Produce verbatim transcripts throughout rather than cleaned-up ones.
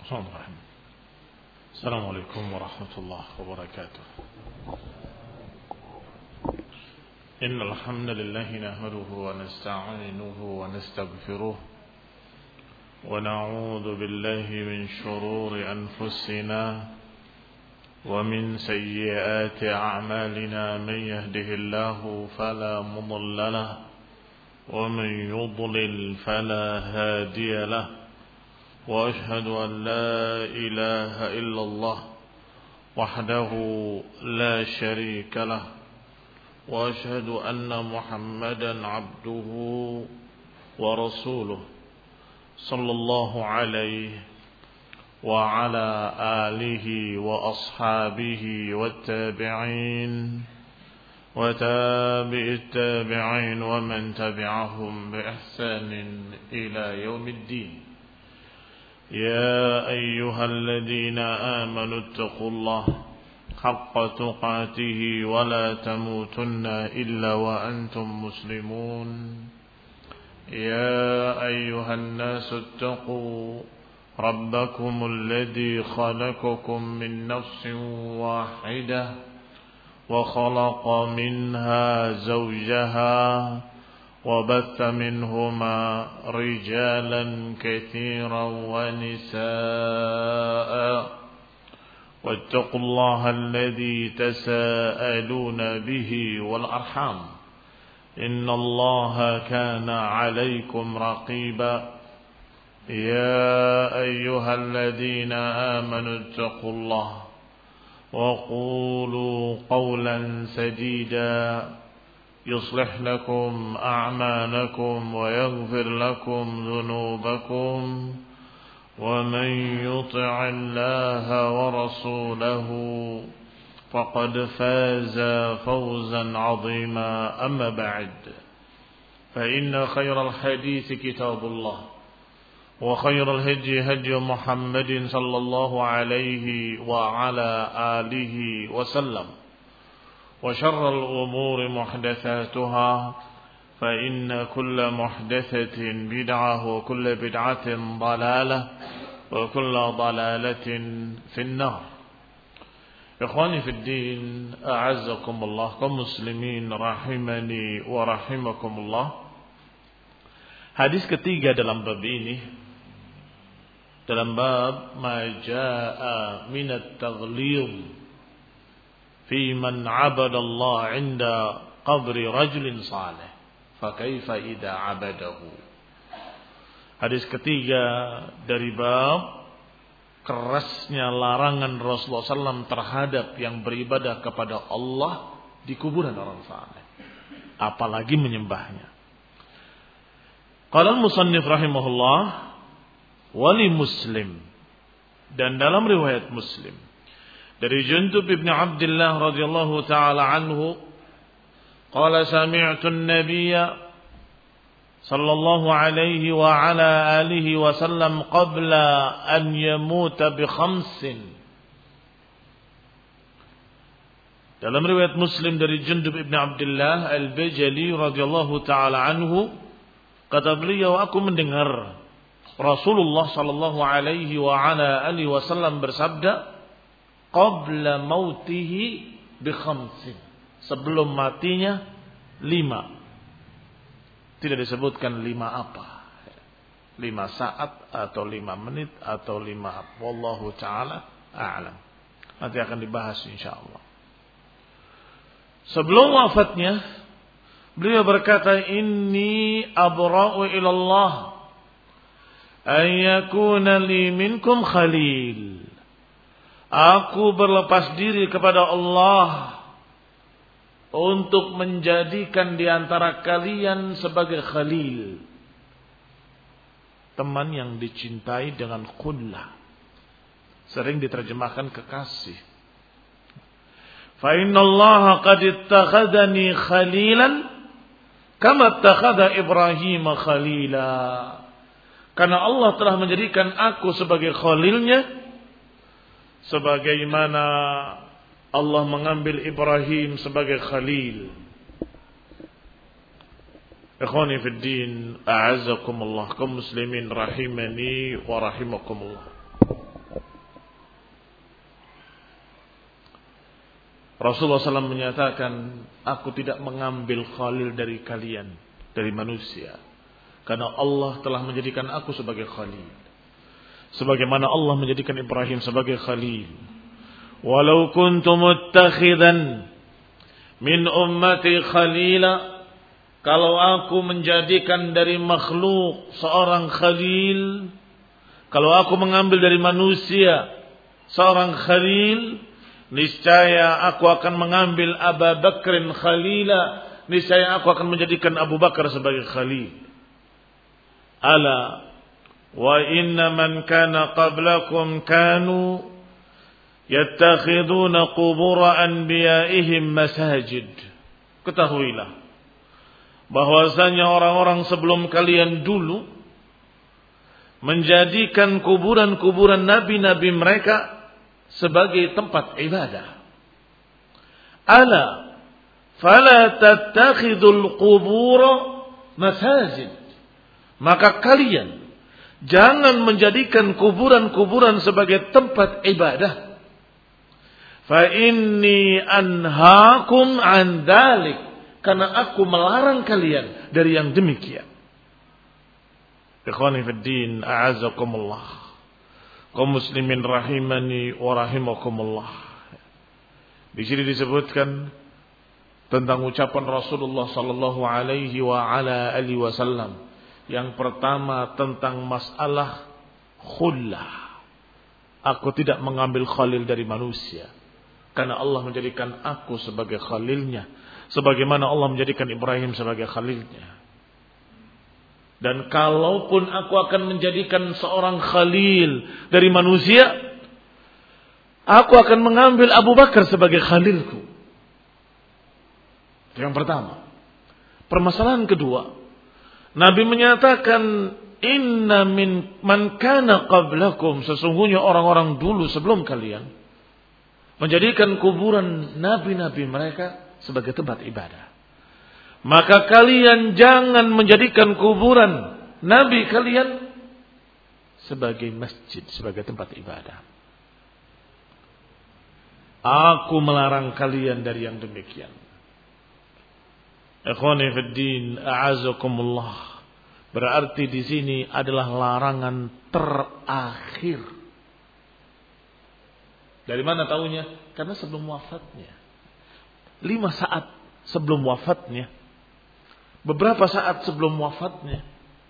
السلام عليكم ورحمة الله وبركاته. إن الحمد لله نحمده ونستعينه ونستغفره ونعوذ بالله من شرور أنفسنا ومن سيئات أعمالنا. من يهده الله فلا مضل له ومن يضلل فلا هادي له، وأشهد أن لا إله إلا الله وحده لا شريك له، وأشهد أن محمدا عبده ورسوله صلى الله عليه وعلى آله وأصحابه والتابعين وتابع التابعين ومن تبعهم بإحسان إلى يوم الدين. يا أيها الذين آمنوا اتقوا الله حق تقاته ولا تموتن إلا وأنتم مسلمون. يا أيها الناس اتقوا ربكم الذي خلقكم من نفس واحدة وخلق منها زوجها وبث منهما رجالا كثيرا ونساء، واتقوا الله الذي تساءلون به والأرحام إن الله كان عليكم رقيبا. يا أيها الذين آمنوا اتقوا الله وقولوا قولا سديدا يصلح لكم أعمالكم ويغفر لكم ذنوبكم، ومن يطع الله ورسوله فقد فاز فوزا عظيما. أما بعد، فإن خير الحديث كتاب الله، وخير الهدي هدي محمد صلى الله عليه وعلى آله وسلم، وشر الأمور محدثاتها، فإن كل محدثة بدعة وكل بدعة ضلالة وكل ضلالة في النار. إخواني في الدين، أعزكم الله كمسلمين rahimani wa rahimakumullah. Hadis ketiga dalam bab ini, dalam bab ma jaa min at-taghlid fi man 'abada Allah 'inda qabri rajulin salih fa kaifa idza 'abadahu. Hadis ketiga dari bab kerasnya larangan Rasulullah sallallahu alaihi wasallam terhadap yang beribadah kepada Allah di kuburan orang saleh, apalagi menyembahnya. Qala al-musannif rahimahullah wali Muslim, dan dalam riwayat Muslim dari Jundub bin Abdullah radhiyallahu taala anhu qala sami'tu an-nabiyya sallallahu alaihi wa ala alihi wa sallam qabla an yamuta bi khamsin. Dalam riwayat Muslim dari Jundub bin Abdullah al-Bajali radhiyallahu taala anhu, kata beliau, aku mendengar Rasulullah sallallahu alaihi wa ala alihi wasallam bersabda qabla mautihi bi khamsin, sebelum matinya lima. Tidak disebutkan lima apa, lima saat atau lima menit atau lima apa. Wallahu ta'ala a'lam. Nanti akan dibahas insyaallah. Sebelum wafatnya beliau berkata, inni abra'u ilallah an yakuna li minkum khalil. Aku berlepas diri kepada Allah untuk menjadikan di antara kalian sebagai khalil, teman yang dicintai dengan khullah. Sering diterjemahkan kekasih. Fa innallaha qad ittakhadhani khalilan kama ittakhadha Ibrahim khalila. Karena Allah telah menjadikan aku sebagai khalilnya, sebagaimana Allah mengambil Ibrahim sebagai khalil. Ikhwani fid din, a'azzakumullah, kaum muslimin rahimani wa rahimakumullah. Rasulullah shallallahu alaihi wasallam menyatakan, aku tidak mengambil khalil dari kalian, dari manusia. Karena Allah telah menjadikan aku sebagai khalil. Sebagaimana Allah menjadikan Ibrahim sebagai khalil. Walau kuntu muttakhidan min ummati khalila. Kalau aku menjadikan dari makhluk seorang khalil. Kalau aku mengambil dari manusia seorang khalil, niscaya aku akan mengambil Abu Bakrin khalila. Niscaya aku akan menjadikan Abu Bakar sebagai khalil. Ala wa inna man kana qablakum kanu yattakhiduna qubur anbiya'ihim masajid. Ketahuilah bahwasanya orang-orang sebelum kalian dulu menjadikan kuburan-kuburan nabi-nabi mereka sebagai tempat ibadah. Ala fala tattakhidul qubur masajid. Maka kalian jangan menjadikan kuburan-kuburan sebagai tempat ibadah. Fa inni anhaakum an dzalik, karena aku melarang kalian dari yang demikian. Ikhwani fid din, a'azzakumullah. Kaum muslimin rahimani wa rahimakumullah. Di sini disebutkan tentang ucapan Rasulullah sallallahu alaihi wa ala alihi wasallam. Yang pertama tentang masalah khullah. Aku tidak mengambil khalil dari manusia, karena Allah menjadikan aku sebagai khalilnya, sebagaimana Allah menjadikan Ibrahim sebagai khalilnya. Dan kalaupun aku akan menjadikan seorang khalil dari manusia, aku akan mengambil Abu Bakar sebagai khalilku. Yang pertama. Permasalahan kedua, Nabi menyatakan, inna min man kana qablakum, sesungguhnya orang-orang dulu sebelum kalian menjadikan kuburan nabi-nabi mereka sebagai tempat ibadah. Maka kalian jangan menjadikan kuburan nabi kalian sebagai masjid, sebagai tempat ibadah. Aku melarang kalian dari yang demikian. Ikhwani fid din, a'azakumullah. Berarti di sini adalah larangan terakhir. Dari mana tahunya? Karena sebelum wafatnya. Lima saat sebelum wafatnya. Beberapa saat sebelum wafatnya.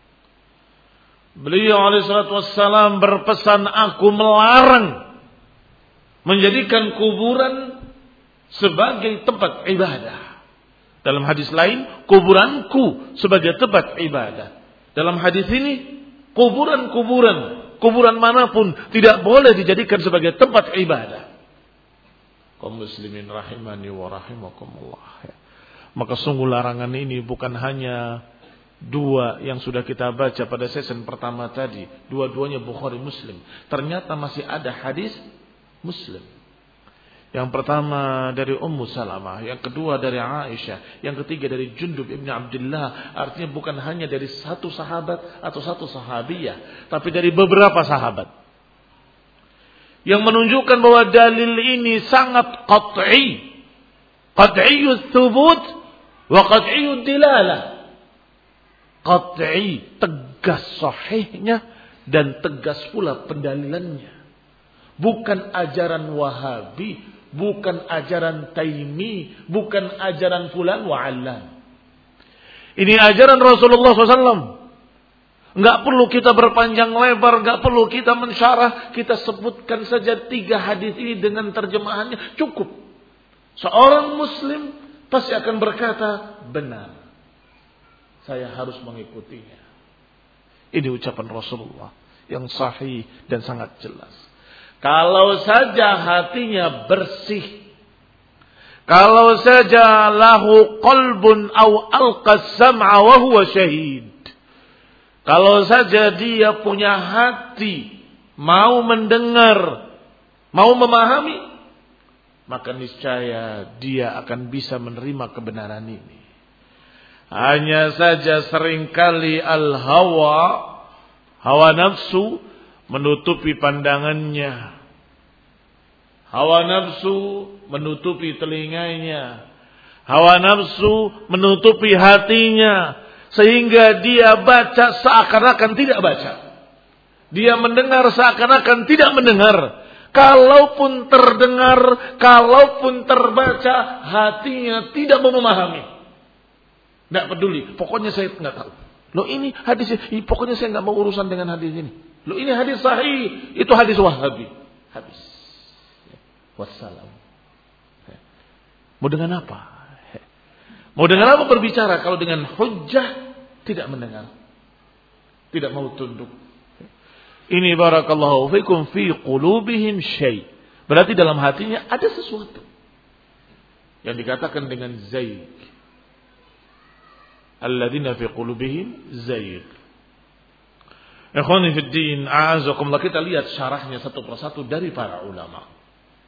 Beliau alaihissalatu wassalam berpesan, aku melarang menjadikan kuburan sebagai tempat ibadah. Dalam hadis lain, kuburanku sebagai tempat ibadah. Dalam hadis ini, kuburan-kuburan, kuburan manapun tidak boleh dijadikan sebagai tempat ibadah. Kaum muslimin rahimani wa rahimakumullah. Maka sungguh larangan ini bukan hanya dua yang sudah kita baca pada sesi pertama tadi. Dua-duanya Bukhari Muslim. Ternyata masih ada hadis Muslim. Yang pertama dari Ummu Salamah, yang kedua dari Aisyah, yang ketiga dari Jundub ibn Abdullah. Artinya bukan hanya dari satu sahabat atau satu sahabiyah, tapi dari beberapa sahabat. Yang menunjukkan bahwa dalil ini sangat qat'i. Qat'iyyut thubut wa qat'iyyud dilalah. Qat'i, tegas sahihnya dan tegas pula pendalilannya. Bukan ajaran Wahabi, bukan ajaran Taimi, bukan ajaran fulan wa allan. Ini ajaran Rasulullah shallallahu alaihi wasallam. Enggak perlu kita berpanjang lebar, enggak perlu kita mensyarah, kita sebutkan saja tiga hadis ini dengan terjemahannya cukup. Seorang muslim pasti akan berkata, benar, saya harus mengikutinya. Ini ucapan Rasulullah yang sahih dan sangat jelas. Kalau saja hatinya bersih, kalau saja lahu qalbun aw alqa sam'a wa huwa syahid, kalau saja dia punya hati, mau mendengar, mau memahami, maka niscaya dia akan bisa menerima kebenaran ini. Hanya saja seringkali al-hawa, hawa nafsu, menutupi pandangannya. Hawa nafsu menutupi telinganya. Hawa nafsu menutupi hatinya. Sehingga dia baca seakan-akan tidak baca. Dia mendengar seakan-akan tidak mendengar. Kalaupun terdengar, kalaupun terbaca, hatinya tidak mau memahami. Tidak peduli. Pokoknya saya tidak tahu. Loh ini hadis, pokoknya saya tidak mau urusan dengan hadis ini. Loh ini hadis sahih. Itu hadis Wahabi. Habis. Wassalam. Mau dengan apa? Mau dengan apa berbicara kalau dengan hujjah tidak mendengar, tidak mau tunduk. Ini barakallahu fikum fi qulubihim syai'. Berarti dalam hatinya ada sesuatu yang dikatakan dengan zaig. Alladzina fi qulubihim zaig. Ikhwani fid din, a'azakumullah, kita lihat syarahnya satu persatu dari para ulama.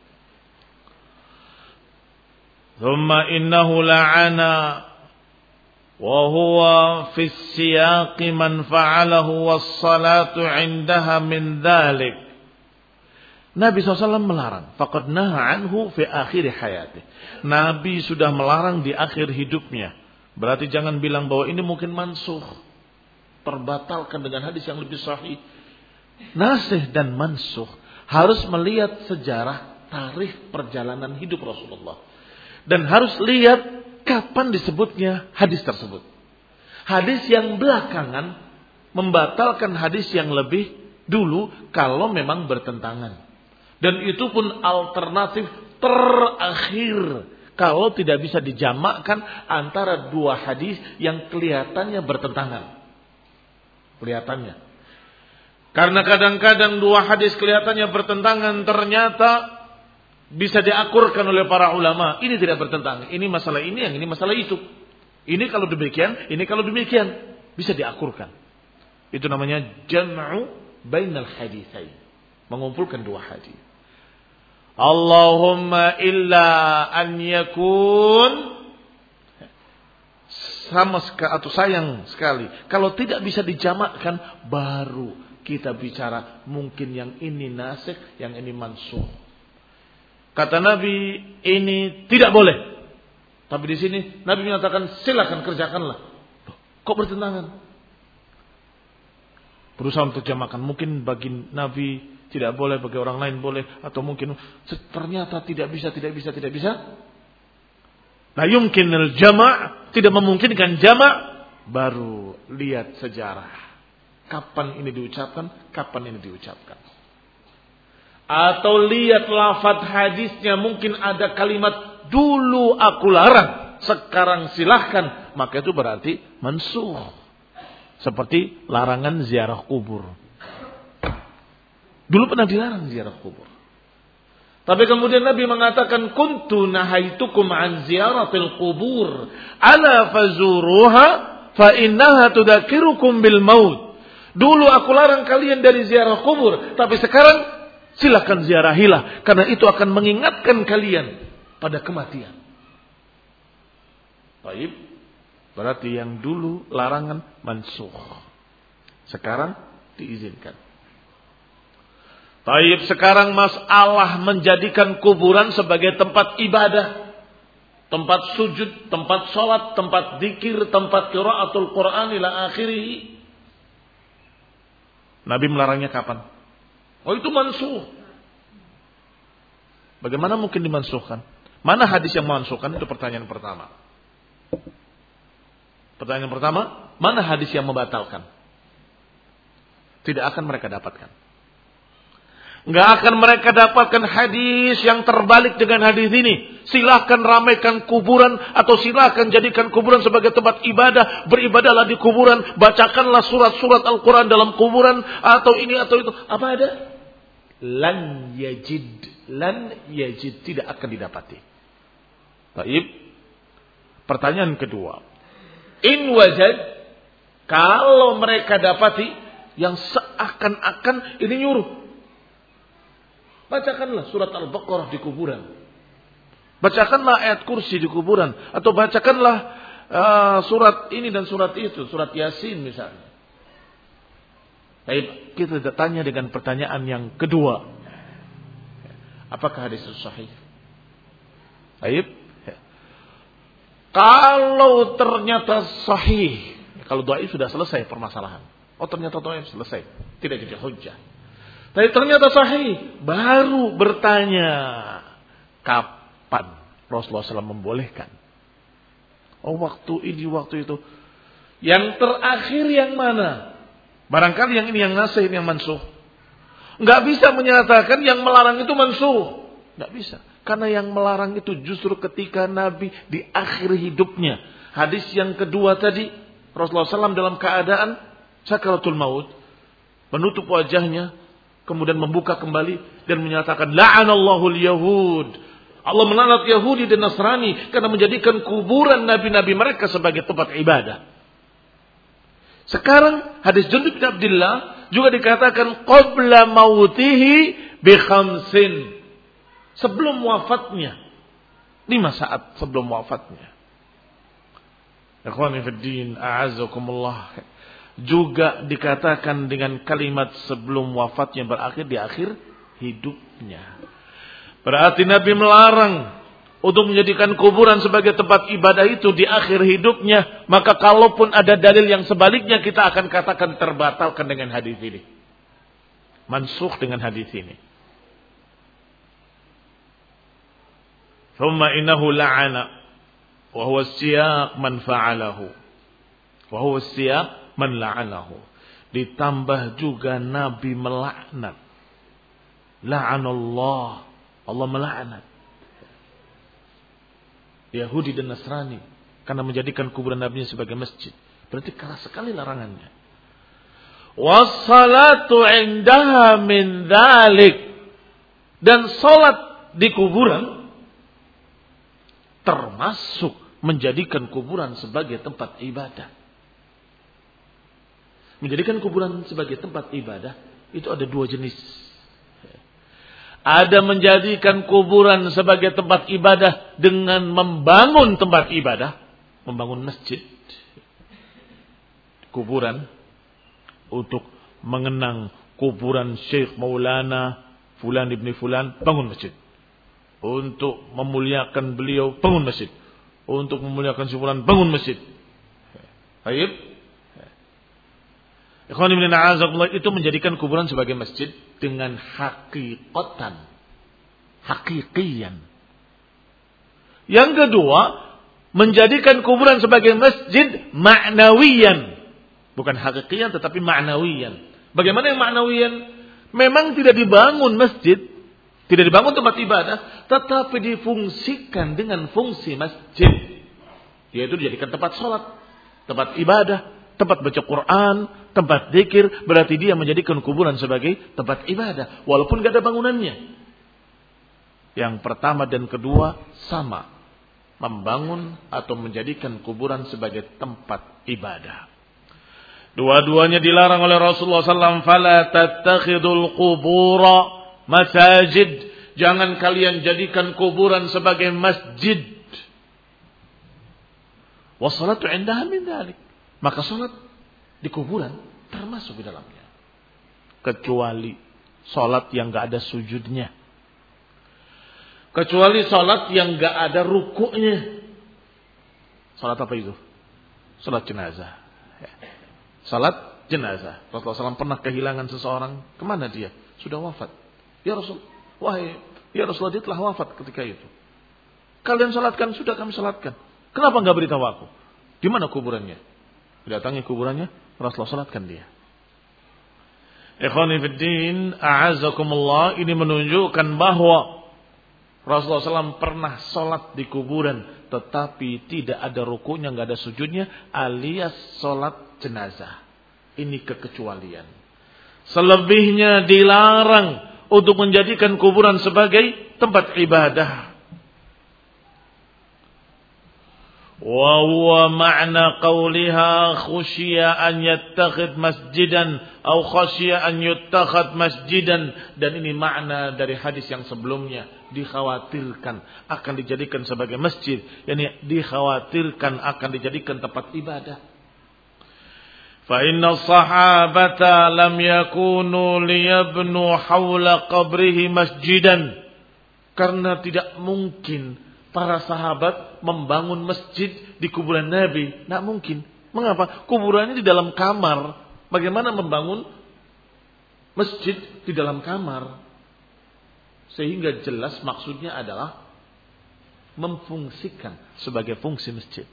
ثم إنه لعن وهو في السياق من فعله والصلاة عندها من ذلك. Nabi shallallahu alaihi wasallam melarang. Faqad naha anhu fi akhir hayatih. Nabi sudah melarang di akhir hidupnya. Berarti jangan bilang bahwa ini mungkin mansukh, terbatalkan dengan hadis yang lebih sahih. Nasikh dan mansukh harus melihat sejarah tarikh perjalanan hidup Rasulullah. Dan harus lihat kapan disebutnya hadis tersebut. Hadis yang belakangan membatalkan hadis yang lebih dulu kalau memang bertentangan. Dan itu pun alternatif terakhir kalau tidak bisa dijamakkan antara dua hadis yang kelihatannya bertentangan. Kelihatannya. Karena kadang-kadang dua hadis kelihatannya bertentangan, ternyata bisa diakurkan oleh para ulama. Ini tidak bertentangan. Ini masalah ini, yang ini masalah itu. Ini kalau demikian, ini kalau demikian. Bisa diakurkan. Itu namanya jam'u bainal haditsain. Mengumpulkan dua hadis. Allahumma illa an yakun, sama sekali atau sayang sekali kalau tidak bisa dijamakkan, baru kita bicara mungkin yang ini nasikh, yang ini mansukh. Kata Nabi ini tidak boleh. Tapi di sini Nabi menyatakan silakan kerjakanlah. Kok bertentangan? Berusaha untuk jamakan. Mungkin bagi Nabi tidak boleh, bagi orang lain boleh, atau mungkin ternyata tidak bisa, tidak bisa, tidak bisa. Nah, yumkin al-jama', tidak memungkinkan jama', baru lihat sejarah. Kapan ini diucapkan, kapan ini diucapkan. Atau lihat lafaz hadisnya, mungkin ada kalimat dulu aku larang, sekarang silahkan, maka itu berarti mansukh. Seperti larangan ziarah kubur. Dulu pernah dilarang ziarah kubur. Tapi kemudian Nabi mengatakan kuntu nahaitukum an ziyaratil qubur ala fazuruha fa innaha tudzakirukum bil maut. Dulu aku larang kalian dari ziarah kubur, tapi sekarang silakan ziarahilah, karena itu akan mengingatkan kalian pada kematian. Baik, berarti yang dulu larangan mansukh, sekarang diizinkan. Baik, sekarang masalah menjadikan kuburan sebagai tempat ibadah, tempat sujud, tempat sholat, tempat zikir, tempat qiraatul Quran ila akhirih. Nabi melarangnya kapan? Oh, itu mansukh. Bagaimana mungkin dimansukhkan? Mana hadis yang memansukhkan? Itu pertanyaan pertama. Pertanyaan pertama, mana hadis yang membatalkan? Tidak akan mereka dapatkan. Enggak akan mereka dapatkan hadis yang terbalik dengan hadis ini. Silahkan ramaikan kuburan, atau silahkan jadikan kuburan sebagai tempat ibadah. Beribadahlah di kuburan, bacakanlah surat-surat Al-Quran dalam kuburan, atau ini atau itu. Apa ada? Lan yajid, lan yajid, tidak akan didapati. Baik. Pertanyaan kedua, in wajad, kalau mereka dapati yang seakan-akan ini nyuruh, bacakanlah surat Al-Baqarah di kuburan, bacakanlah ayat kursi di kuburan, atau bacakanlah uh, surat ini dan surat itu, surat Yasin misalnya. Baik, kita tanya dengan pertanyaan yang kedua. Apakah hadis itu sahih? Baik. Kalau ternyata sahih, kalau dhaif sudah selesai permasalahan. Oh ternyata dhaif selesai, tidak jadi hujjah. Tapi ternyata sahih, baru bertanya kapan Rasulullah shallallahu alaihi wasallam membolehkan. Oh waktu ini, waktu itu. Yang terakhir yang mana? Barangkali yang ini yang nasih, ini yang mansuh. Enggak bisa menyatakan yang melarang itu mansuh. Enggak bisa. Karena yang melarang itu justru ketika Nabi di akhir hidupnya. Hadis yang kedua tadi, Rasulullah shallallahu alaihi wasallam dalam keadaan sakaratul maut, menutup wajahnya, kemudian membuka kembali dan menyatakan la'anallahu al-yahud. Allah melaknat Yahudi dan Nasrani karena menjadikan kuburan nabi-nabi mereka sebagai tempat ibadah. Sekarang hadis Jundub bin Abdillah juga dikatakan qabla mautihi bi khamsin. Sebelum wafatnya. Lima saat sebelum wafatnya. Ikhwani fiddin, a'azzakumullah. Juga dikatakan dengan kalimat sebelum wafatnya, berakhir di akhir hidupnya. Berarti Nabi melarang untuk menjadikan kuburan sebagai tempat ibadah itu di akhir hidupnya. Maka kalaupun ada dalil yang sebaliknya, kita akan katakan terbatalkan dengan hadis ini. Mansukh dengan hadis ini. Thumma innahu la'ana wa huwa siyaq man fa'alahu. Wa huwa siyaq man la'anahu. Ditambah juga Nabi melaknat. La'anallah. Allah melaknat Yahudi dan Nasrani karena menjadikan kuburan Nabi sebagai masjid. Berarti keras sekali larangannya. Wassalatu indaha min dzalik. Dan salat di kuburan termasuk menjadikan kuburan sebagai tempat ibadah. Menjadikan kuburan sebagai tempat ibadah itu ada dua jenis. Ada menjadikan kuburan sebagai tempat ibadah dengan membangun tempat ibadah, membangun masjid, kuburan untuk mengenang kuburan Syekh Maulana Fulan ibni Fulan, bangun masjid. Untuk memuliakan beliau, bangun masjid. Untuk memuliakan si Fulan, bangun masjid. Baik. Ikhwan ibn a'azakumullah, itu menjadikan kuburan sebagai masjid dengan hakikatan, hakikian. Yang kedua, menjadikan kuburan sebagai masjid maknawiyan, bukan hakikian tetapi maknawiyan. Bagaimana yang maknawiyan? Memang tidak dibangun masjid, tidak dibangun tempat ibadah, tetapi difungsikan dengan fungsi masjid, yaitu dijadikan tempat sholat, tempat ibadah, tempat baca Quran, tempat zikir. Berarti dia menjadikan kuburan sebagai tempat ibadah, walaupun tidak ada bangunannya. Yang pertama dan kedua sama, membangun atau menjadikan kuburan sebagai tempat ibadah. Dua-duanya dilarang oleh Rasulullah sallallahu alaihi wasallam. Fala tattakhidul qubura masajid. Jangan kalian jadikan kuburan sebagai masjid. Wassalatu indaha min dzalik. Maka salat di kuburan termasuk di dalamnya. Kecuali salat yang enggak ada sujudnya. Kecuali salat yang enggak ada rukuknya. Salat apa itu? Salat jenazah. Salat jenazah. Rasulullah sallallahu alaihi wasallam pernah kehilangan seseorang. Kemana dia? Sudah wafat. Ya Rasul, wahai ya Rasulullah, dia telah wafat ketika itu. Kalian salatkan, sudah kami salatkan. Kenapa enggak beritahu aku? Di mana kuburannya? Datangi kuburannya, Rasulullah salatkan dia. Ikhwani fiddin, a'azzakumullah, ini menunjukkan bahwa Rasulullah sallallahu alaihi wasallam pernah salat di kuburan, tetapi tidak ada rukunya, enggak ada sujudnya, alias salat jenazah. Ini kekecualian. Selebihnya dilarang untuk menjadikan kuburan sebagai tempat ibadah. Wa huwa ma'na qawliha khusyiya an yattakhid masjidan atau khasyiya an yuttakhad masjidan. Dan ini makna dari hadis yang sebelumnya, dikhawatirkan akan dijadikan sebagai masjid, yakni dikhawatirkan akan dijadikan tempat ibadah. Fa inna sahabata lam yakunu liyabnu hawla qabrihi masjidan. Karena tidak mungkin para sahabat membangun masjid di kuburan Nabi. Tidak mungkin. Mengapa? Kuburannya di dalam kamar. Bagaimana membangun masjid di dalam kamar? Sehingga jelas maksudnya adalah memfungsikan sebagai fungsi masjid.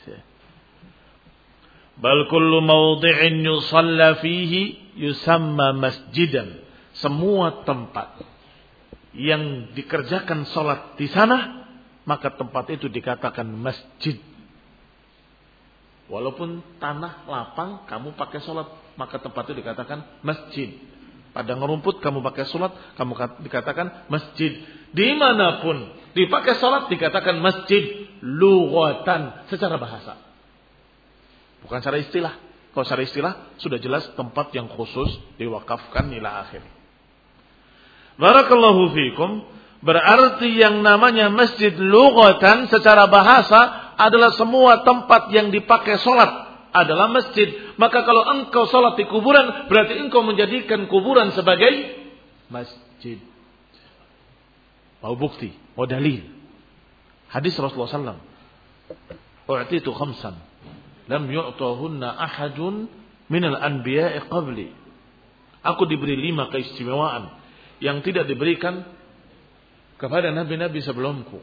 Bal kullu mawdi'in yusalla fihi yusamma masjidan. Semua tempat yang dikerjakan salat di sana, maka tempat itu dikatakan masjid. Walaupun tanah lapang kamu pakai salat, maka tempat itu dikatakan masjid. Padang rumput kamu pakai salat, kamu dikatakan masjid. Dimanapun dipakai salat dikatakan masjid lughatan, secara bahasa. Bukan secara istilah. Kalau secara istilah sudah jelas tempat yang khusus diwakafkan ila akhir. Barakallahu fikum. Berarti yang namanya masjid lughatan secara bahasa adalah semua tempat yang dipakai salat adalah masjid. Maka kalau engkau salat di kuburan, berarti engkau menjadikan kuburan sebagai masjid. Mau bukti, mau dalil. Hadis Rasulullah sallallahu alaihi wasallam. U'titu khamsan lam yu'tahunna ahadun minal anbiya'i qabli. Aku diberi lima keistimewaan yang tidak diberikan kepada nabi-nabi sebelumku.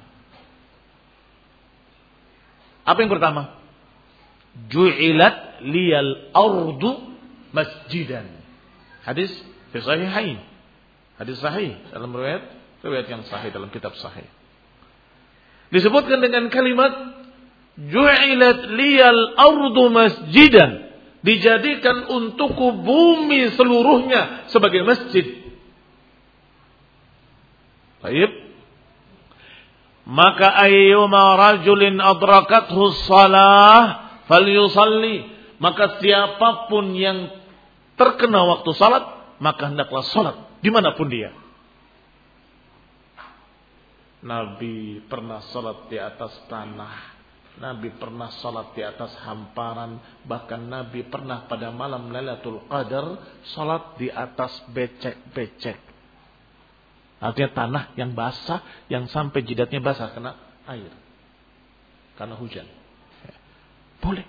Apa yang pertama? Ju'ilat liyal ardu masjidan. Hadis fi sahihain. Hadis sahih dalam riwayat riwayat yang sahih dalam kitab sahih. Disebutkan dengan kalimat ju'ilat liyal ardu masjidan. Dijadikan untukku bumi seluruhnya sebagai masjid. Baik. Maka ayyuma rajulin adrakathu shalah falyusalli. Maka siapapun yang terkena waktu salat, maka hendaklah salat dimanapun dia. Nabi pernah salat di atas tanah. Nabi pernah salat di atas hamparan. Bahkan Nabi pernah pada malam Lailatul Qadar salat di atas becek-becek. Artinya tanah yang basah, yang sampai jidatnya basah kena air, karena hujan. Boleh.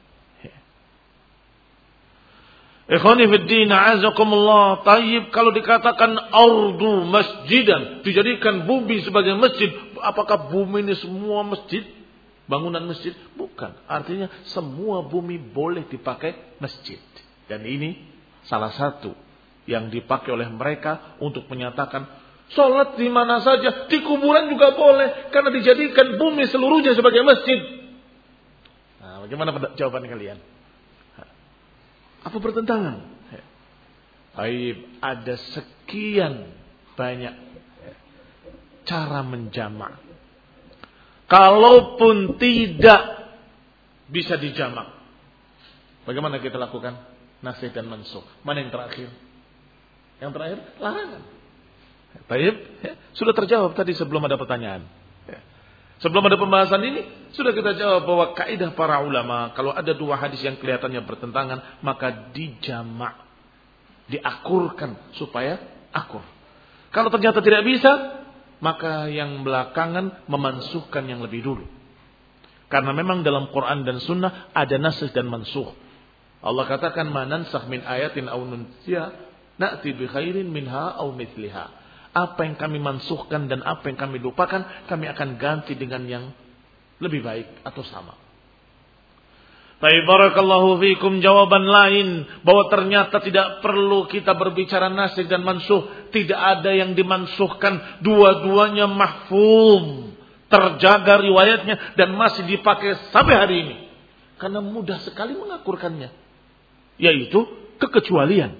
Ikhwani fid din, a'azakumullah. Tayyib, kalau dikatakan ardu masjidan, dijadikan bumi sebagai masjid, apakah bumi ini semua masjid? Bangunan masjid? Bukan. Artinya semua bumi boleh dipakai masjid. Dan ini salah satu yang dipakai oleh mereka untuk menyatakan sholat di mana saja, di kuburan juga boleh, karena dijadikan bumi seluruhnya sebagai masjid. Nah, bagaimana jawaban kalian? Apa bertentangan? Baik, ada sekian banyak cara menjamak. Kalaupun tidak bisa dijamak, bagaimana kita lakukan? Nasikh dan mansukh. Mana yang terakhir? Yang terakhir larangan. Baik, ya, sudah terjawab tadi sebelum ada pertanyaan. Ya. Sebelum ada pembahasan ini, sudah kita jawab bahwa kaidah para ulama, kalau ada dua hadis yang kelihatannya bertentangan, maka dijamak, diakurkan supaya akur. Kalau ternyata tidak bisa, maka yang belakangan memansuhkan yang lebih dulu. Karena memang dalam Quran dan Sunnah ada nasikh dan mansuh. Allah katakan, "Ma nansakh min ayatin aw nunsiha na'ti bi khairin minha aw mithliha." Apa yang kami mansuhkan dan apa yang kami lupakan, kami akan ganti dengan yang lebih baik atau sama. Baik, barakallahu fikum. Jawaban lain bahwa ternyata tidak perlu kita berbicara nasikh dan mansuh. Tidak ada yang dimansuhkan, dua-duanya mahfuz, terjaga riwayatnya dan masih dipakai sampai hari ini. Karena mudah sekali mengakurkannya, yaitu kekecualian.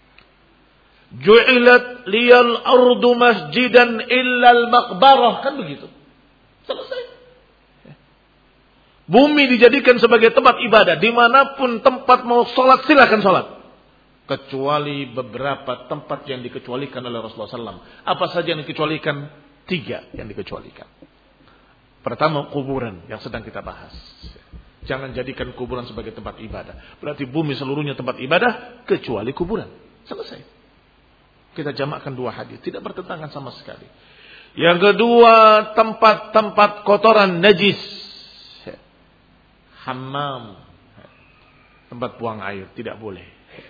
Ju'ilat liyal ardu masjidan illal maqbarah, kan begitu. Selesai. Bumi dijadikan sebagai tempat ibadah. Dimanapun tempat mau sholat, silakan sholat. Kecuali beberapa tempat yang dikecualikan oleh Rasulullah sallallahu alaihi wasallam. Apa saja yang dikecualikan? Tiga yang dikecualikan. Pertama, kuburan yang sedang kita bahas. Jangan jadikan kuburan sebagai tempat ibadah. Berarti bumi seluruhnya tempat ibadah, kecuali kuburan. Selesai. Kita jamakkan dua hadis, tidak bertentangan sama sekali. Yang kedua, tempat-tempat kotoran najis. Hammam, tempat buang air, tidak boleh.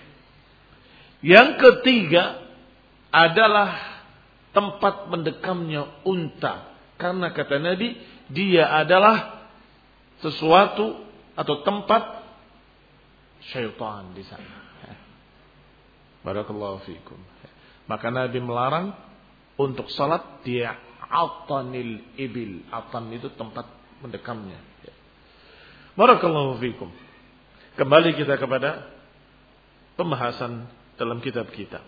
Yang ketiga adalah tempat mendekamnya unta. Karena kata Nabi, dia adalah sesuatu atau tempat syaitan di sana. Barakallahu fikum. Maka Nabi melarang untuk salat di atanil ibil. Atan itu tempat mendekamnya. Barakallahu fikum. Kembali kita kepada pembahasan dalam kitab kita.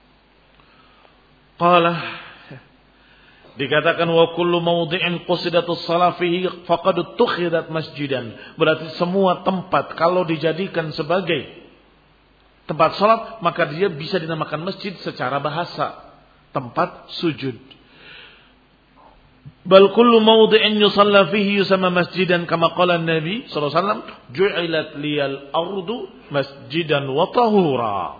Qala, dikatakan wa kullu mawdi'in qusidatus shalah fihi faqad tukhidat masjidan. Berarti semua tempat kalau dijadikan sebagai tempat salat, maka dia bisa dinamakan masjid secara bahasa, tempat sujud. Bal kullu mawdi'in yusalla fihi yusamma masjidan kama qala Nabi sallallahu alaihi wasallam ju'ilat liyal ardu masjidan wa tahura.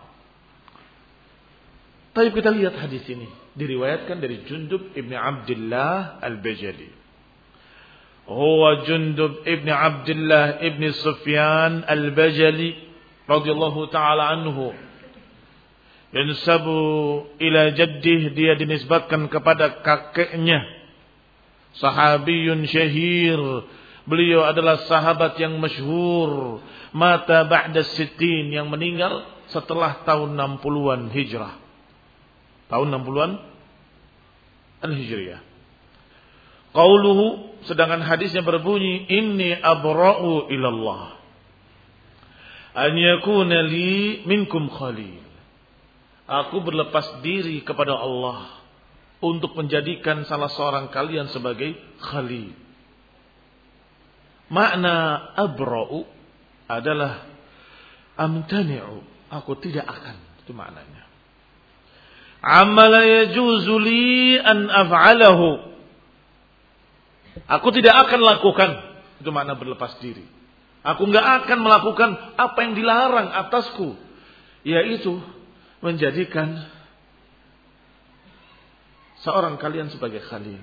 Tapi kita lihat hadis ini diriwayatkan dari Jundub ibn Abdullah al-Bajali. Huwa Jundub ibn Abdullah ibn Sufyan al-Bajali radhiyallahu taala anhu. Yansabu ila jaddih, dia dinisbatkan kepada kakeknya. Sahabiyun syahir, beliau adalah sahabat yang masyhur. Mata ba'da sittin, yang meninggal setelah tahun enam puluhan Hijrah. Tahun enam puluhan Al-Hijriyah. Qauluhu, sedangkan hadisnya berbunyi, inni abra'u ilallah an yakuna li minkum khalil. Aku berlepas diri kepada Allah untuk menjadikan salah seorang kalian sebagai khalil. Makna abra'u adalah amtani'u, aku tidak akan, itu maknanya. Amma la yajuzu li an af'alahu, aku tidak akan lakukan, itu makna berlepas diri. Aku enggak akan melakukan apa yang dilarang atasku, yaitu menjadikan seorang kalian sebagai khalil.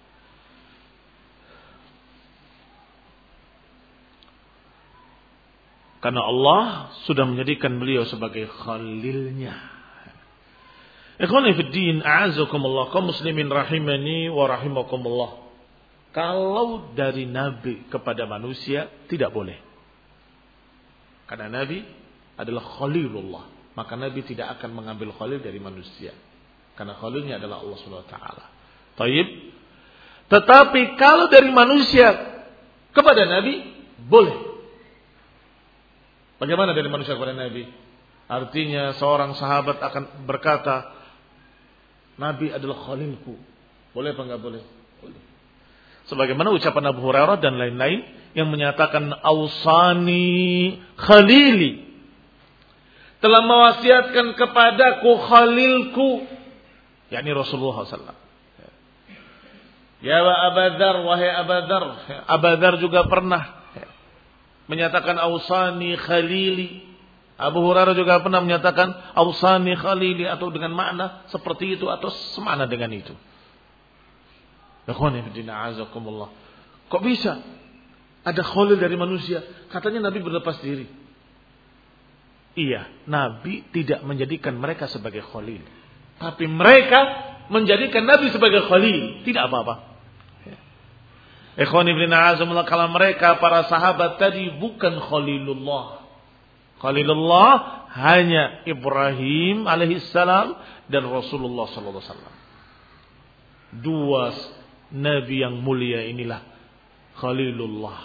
Karena Allah sudah menjadikan beliau sebagai khalilnya. Ikhwani fid din, a'azakumullah, kaum muslimin rahimani wa rahimakumullah. Kalau dari Nabi kepada manusia tidak boleh. Karena Nabi adalah khalilullah, maka Nabi tidak akan mengambil khalil dari manusia. Karena khalilnya adalah Allah subhanahu wa taala. Taib. Tetapi kalau dari manusia kepada Nabi boleh. Bagaimana dari manusia kepada Nabi? Artinya seorang sahabat akan berkata, Nabi adalah khalilku. Boleh apa enggak boleh? Boleh. Sebagaimana ucapan Abu Hurairah dan lain-lain yang menyatakan ausani khalili, telah mewasiatkan kepadaku khalilku, yakni Rasulullah sallallahu alaihi wasallam. Ya Abu Dzar, wahai Abu Dzar. Abu Dzar juga pernah menyatakan ausani khalili. Abu Hurairah juga pernah menyatakan ausani khalili, atau dengan makna seperti itu atau semakna dengan itu. Ikhwani fillah, a'azakumullah. Kok bisa ada khalil dari manusia? Katanya Nabi berlepas diri. Iya, Nabi tidak menjadikan mereka sebagai khalil, tapi mereka menjadikan Nabi sebagai khalil. Tidak apa-apa. Ikhwani fillah, a'azakumullah, kalau mereka para sahabat tadi bukan khalilullah. Khalilullah hanya Ibrahim alaihissalam dan Rasulullah sallallahu alaihi wasallam. Dua Nabi yang mulia inilah Khalilullah.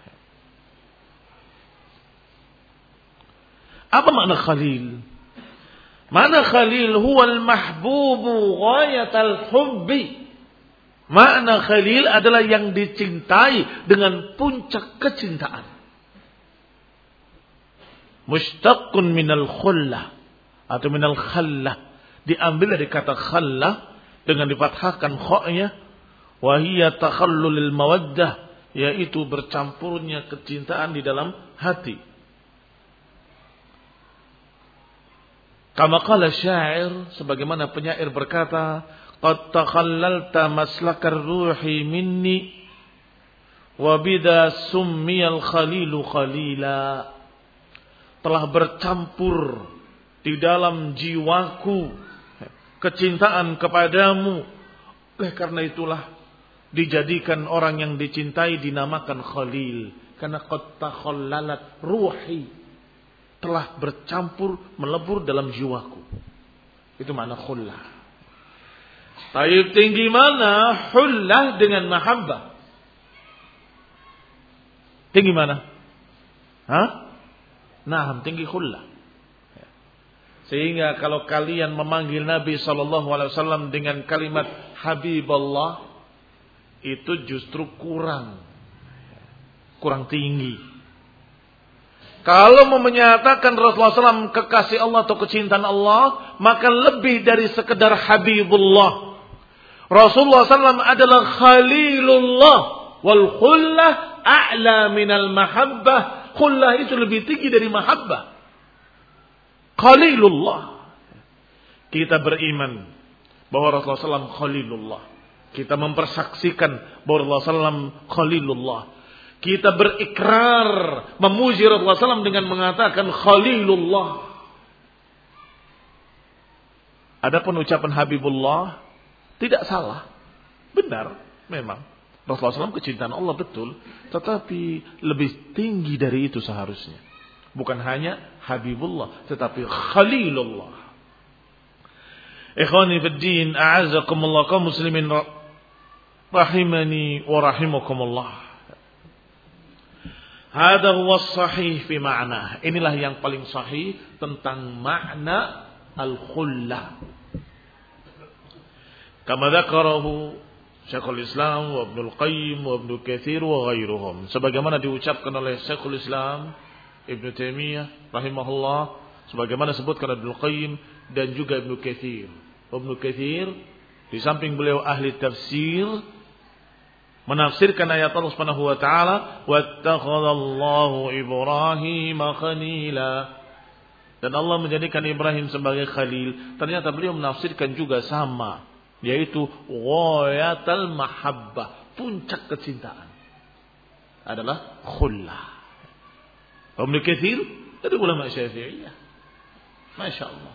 Apa makna Khalil? Makna Khalil huwa al-mahbubu ghayatal hubbi. Makna Khalil adalah yang dicintai dengan puncak kecintaan. Mushtaqqun minal khullah atau minal khallah, diambil dari kata khallah dengan difathahkan kha-nya, wa hiya takhallulil mawaddah, yaitu bercampurnya kecintaan di dalam hati. Kama qala syair, sebagaimana penyair berkata, qad takhallalta maslakar ruhi minni wa bidha summiyal khalilu khalila. Telah bercampur di dalam jiwaku kecintaan kepadamu. Oleh karena itulah dijadikan orang yang dicintai dinamakan khalil. Karena qad takhallalat ruhi, telah bercampur melebur dalam jiwaku. Itu makna khullah. Taib tinggi mana hullah dengan mahabbah? Tinggi mana? Hah? Nah, tinggi khullah. Sehingga kalau kalian memanggil Nabi sallallahu alaihi wasallam dengan kalimat Habiballah, itu justru kurang kurang tinggi. Kalau mau menyatakan Rasulullah sallallahu alaihi wasallam kekasih Allah atau kecintaan Allah, maka lebih dari sekedar Habibullah. Rasulullah sallallahu alaihi wasallam adalah Khalilullah, wal khullah a'la minal mahabbah. Khullah itu lebih tinggi dari mahabbah. Khalilullah. Kita beriman bahwa Rasulullah sallallahu alaihi wasallam Khalilullah. Kita mempersaksikan bahwa Rasulullah sallallahu alaihi wasallam Khalilullah. Kita berikrar memuji Rasulullah sallallahu alaihi wasallam dengan mengatakan Khalilullah. Adapun ucapan Habibullah tidak salah. Benar, memang. Rasulullah sallallahu alaihi wasallam kecintaan Allah betul. Tetapi lebih tinggi dari itu seharusnya. Bukan hanya Habibullah, tetapi Khalilullah. Ikhwani fid din, a'azzakumullah kaum muslimin rahimani wa rahimakumullah. Hada huwa sahih fi ma'na. Inilah yang paling sahih tentang makna al-khullah. Kama dzakarahu Syekhul Islam wa Ibnul Qayyim wa Ibnu Katsir wa ghairuhum. Sebagaimana diucapkan oleh Syekhul Islam Ibnu Taimiyah rahimahullah, sebagaimana disebutkan Ibnul Qayyim dan juga Ibnu Katsir. Ibnu Katsir di samping beliau ahli tafsir, menafsirkan ayat Allah Subhanahu wa taala, wattakhadallahu Ibrahim khalila. Dan Allah menjadikan Ibrahim sebagai khalil. Ternyata beliau menafsirkan juga sama, yaitu ghayatul mahabbah, puncak kecintaan adalah khullah. Ibnu Katsir dari ulama Syafi'iyah. Masya Allah.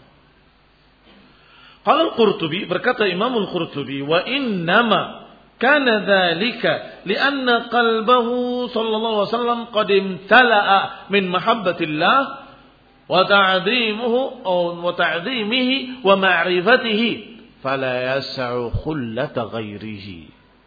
Qala Al-Qurtubi, berkata Imam Al-Qurtubi, wa innama kana dzalika li'anna qalbahu sallallahu alaihi wasallam qad imtala'a min mahabbatillah wa ta'dhimuhu wa ta'dhimihi wa ma'rifatihi fala yas'u khullata ghairihi.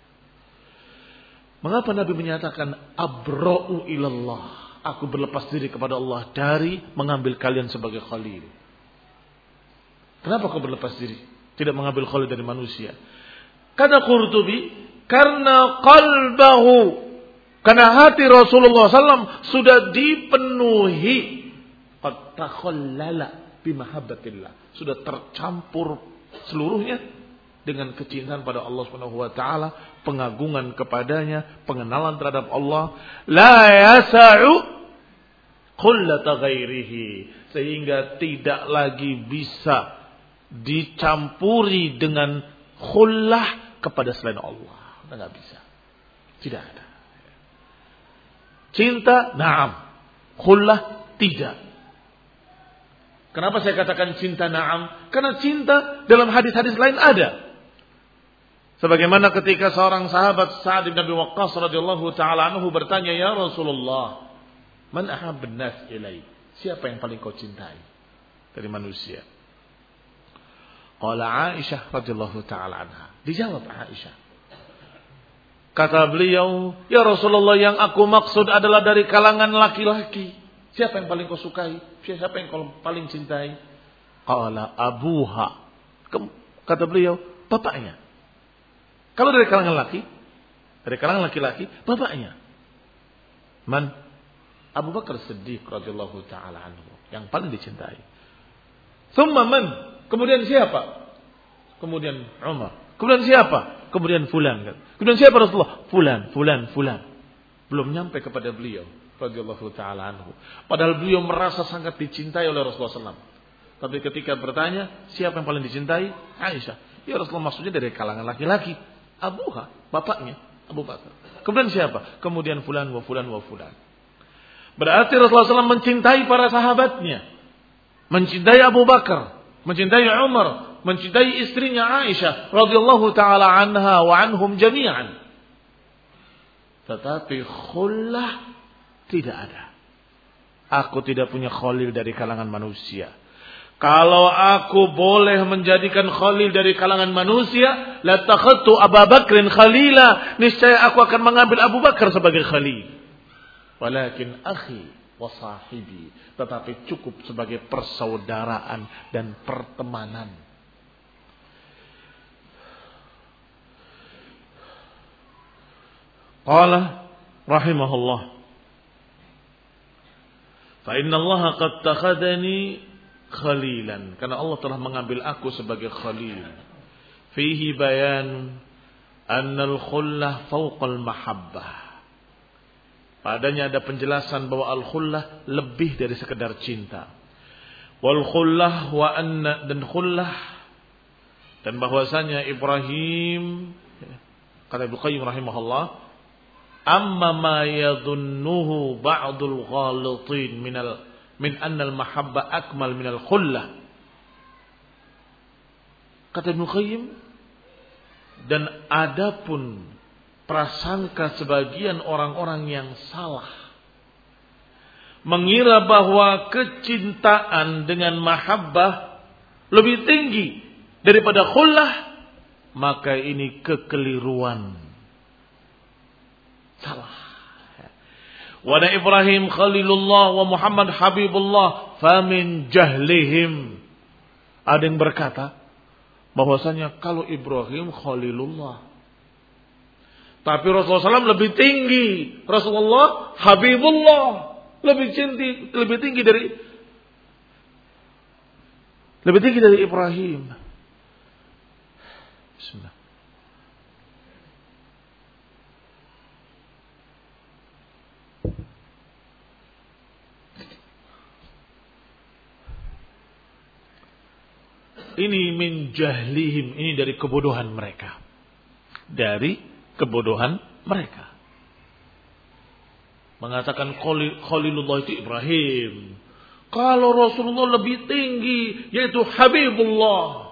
Mengapa Nabi menyatakan abra'u ilallah? Aku berlepas diri kepada Allah dari mengambil kalian sebagai khalil. Kenapa kau berlepas diri? Tidak mengambil khalil dari manusia. Kata Qurtubi, karena qalbahu, karena hati Rasulullah sallallahu alaihi wasallam sudah dipenuhi qad takhallala bimahabbatillah, sudah tercampur seluruhnya dengan kecintaan pada Allah Subhanahu wa taala, pengagungan kepadanya, pengenalan terhadap Allah. La yasa'u khullata ghairihi, sehingga tidak lagi bisa dicampuri dengan khullah kepada selain Allah. Enggak bisa. Tidak ada. Cinta, na'am. Khullah, tidak. Kenapa saya katakan cinta na'am? Karena cinta dalam hadis-hadis lain ada. Sebagaimana ketika seorang sahabat Sa'ad bin Abi Waqqas radhiyallahu taala anhu bertanya, "Ya Rasulullah, man ahabban nas ilai?" Siapa yang paling kau cintai dari manusia? Qala Aisyah radhiyallahu taala anha. Dijawab Aisyah. Kata beliau, "Ya Rasulullah, yang aku maksud adalah dari kalangan laki-laki. Siapa yang paling kau sukai? Siapa yang kau paling cintai?" Qala abuha. Kata beliau, bapaknya. Kalau dari kalangan laki, dari kalangan laki-laki, bapaknya. Man? Abu Bakar Siddiq radhiyallahu taala anhu, yang paling dicintai. Tsumma man? Kemudian siapa? Kemudian Umar. Kemudian siapa? Kemudian fulan kan. Kemudian siapa Rasulullah? Fulan, fulan, fulan. Belum nyampe kepada beliau radhiyallahu taala anhu. Padahal beliau merasa sangat dicintai oleh Rasulullah sallallahu alaihi wasallam. Tapi ketika bertanya, siapa yang paling dicintai? Aisyah. Ya Rasulullah, maksudnya dari kalangan laki-laki. Abuha, bapaknya Abu Bakar. Kemudian siapa? Kemudian fulan wa fulan wa fulan. Berarti Rasulullah shallallahu alaihi wasallam mencintai para sahabatnya. Mencintai Abu Bakar, mencintai Umar, mencintai istrinya Aisyah radhiyallahu taala anha wa anhum jami'an. Tetapi khullah tidak ada. Aku tidak punya khalil dari kalangan manusia. Kalau aku boleh menjadikan khalil dari kalangan manusia, la takhadtu Abu Bakrin khalila, niscaya aku akan mengambil Abu Bakar sebagai khalil. Walakin akhi wa sahibi, tetapi cukup sebagai persaudaraan dan pertemanan. Qala rahimahullah, fa inna Allah qad takhadani khalilan, karena Allah telah mengambil aku sebagai khalil. Fihi bayan annal khullah fawqal mahabbah. Padanya ada penjelasan bahwa al-khullah lebih dari sekedar cinta. Wal khullah wa anna, dan khullah, dan bahwasanya Ibrahim, kata Ibnu Qayyim rahimahullah, amma ma yadhunnuhu ba'dul ghalitin minal min anna al-mahabba akmal min al-khullah. Kata Ibnu Qayyim, dan adapun prasangka sebagian orang-orang yang salah mengira bahwa kecintaan dengan mahabbah lebih tinggi daripada khullah, maka ini kekeliruan. Salah. Wa Ibrahim khalilullah wa Muhammad habibullah famin jahlihim. Ada yang berkata bahwasanya kalau Ibrahim khalilullah, tapi Rasulullah shallallahu alaihi wasallam lebih tinggi. Rasulullah habibullah, lebih tinggi, lebih tinggi dari lebih tinggi dari Ibrahim. Bismillah. Ini min jahlihim, ini dari kebodohan mereka. Dari kebodohan mereka. Mengatakan Khalilullah itu Ibrahim. Kalau Rasulullah lebih tinggi, yaitu Habibullah.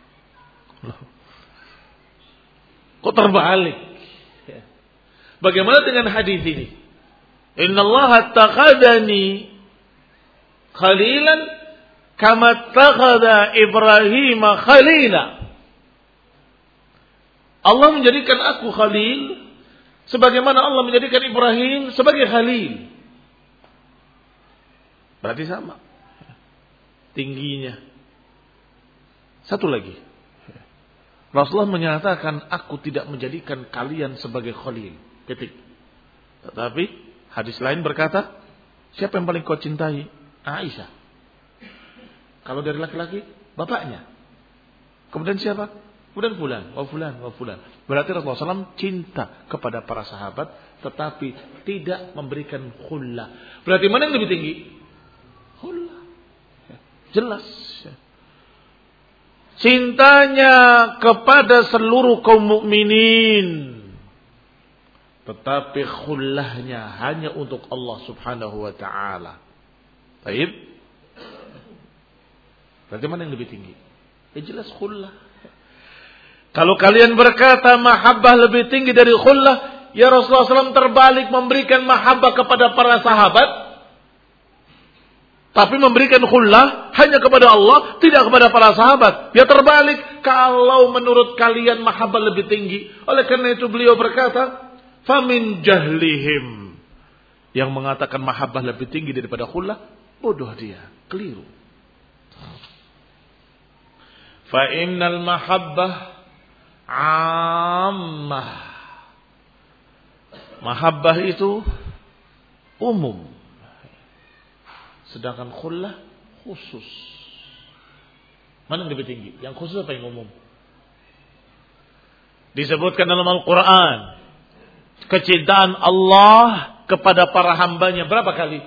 Kok terbalik? Bagaimana dengan hadis ini? Inna Allah takhadani khalilan kama takhada Ibrahim khalila. Allah menjadikan aku khalil sebagaimana Allah menjadikan Ibrahim sebagai khalil. Berarti sama tingginya. Satu lagi, Rasulullah menyatakan aku tidak menjadikan kalian sebagai khalil. Titik. Tetapi hadis lain berkata, siapa yang paling kau cintai? Aisyah. Kalau dari laki-laki, bapaknya. Kemudian siapa? Fulan fulan, wa fulan, wa fulan. Berarti Rasulullah shallallahu alaihi wasallam cinta kepada para sahabat, tetapi tidak memberikan khullah. Berarti mana yang lebih tinggi? Khullah. Jelas. Cintanya kepada seluruh kaum mukminin, tetapi khullahnya hanya untuk Allah Subhanahu wa taala. Baik. Berarti mana yang lebih tinggi? Ya jelas khullah. Kalau kalian berkata mahabbah lebih tinggi dari khullah, ya Rasulullah shallallahu alaihi wasallam terbalik memberikan mahabbah kepada para sahabat, tapi memberikan khullah hanya kepada Allah, tidak kepada para sahabat. Ya terbalik, kalau menurut kalian mahabbah lebih tinggi. Oleh karena itu beliau berkata, famin jahlihim. Yang mengatakan mahabbah lebih tinggi daripada khullah, bodoh dia, keliru. Fa innal mahabbah ammah. Mahabbah itu umum, sedangkan khullah khusus. Mana yang lebih tinggi? Yang khusus apa yang umum? Disebutkan dalam Al-Quran kecintaan Allah kepada para hambanya berapa kali?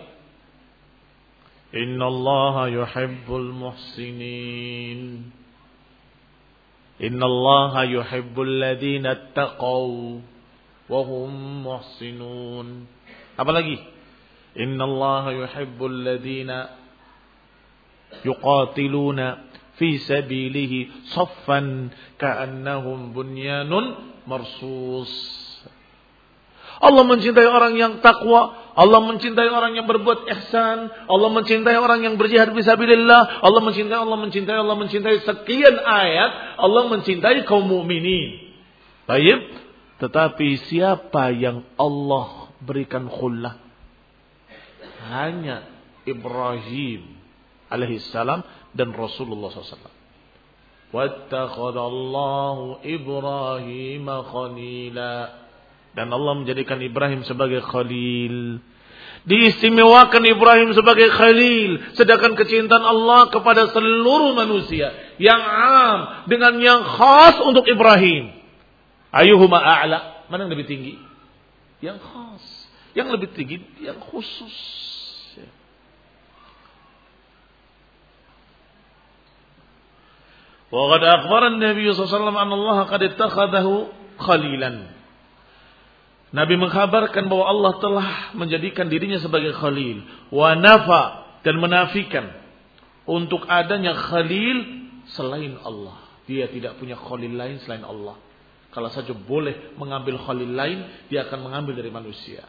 Innallaha yuhibbul muhsinin. Innallaha yuhibbul ladzina taqaw wa hum muhsinun. Apalagi? Innallaha yuhibbul ladzina yuqatiluna fi sabilihi saffan ka'annahum bunyanun marsus. Allah mencintai orang yang takwa, Allah mencintai orang yang berbuat ihsan, Allah mencintai orang yang berjihad fisabilillah, Allah mencintai, Allah mencintai, Allah mencintai sekian ayat, Allah mencintai kaum mukminin. Baik, tetapi siapa yang Allah berikan khullah? Hanya Ibrahim alaihissalam dan Rasulullah sallallahu alaihi wasallam. Wattakhadallahu Ibrahim khalila. Dan Allah menjadikan Ibrahim sebagai khalil. Diistimewakan Ibrahim sebagai khalil. Sedangkan kecintaan Allah kepada seluruh manusia. Yang am dengan yang khas untuk Ibrahim. Ayyuhuma a'la. Mana yang lebih tinggi? Yang khas. Yang lebih tinggi yang khusus. Wa qad akhbara an-nabiy sallallahu alaihi wasallam anna Allah qad ittakhadahu khalilan. Nabi mengkhabarkan bahwa Allah telah menjadikan dirinya sebagai khalil. Wa nafa, dan menafikan untuk adanya khalil selain Allah. Dia tidak punya khalil lain selain Allah. Kalau saja boleh mengambil khalil lain, dia akan mengambil dari manusia.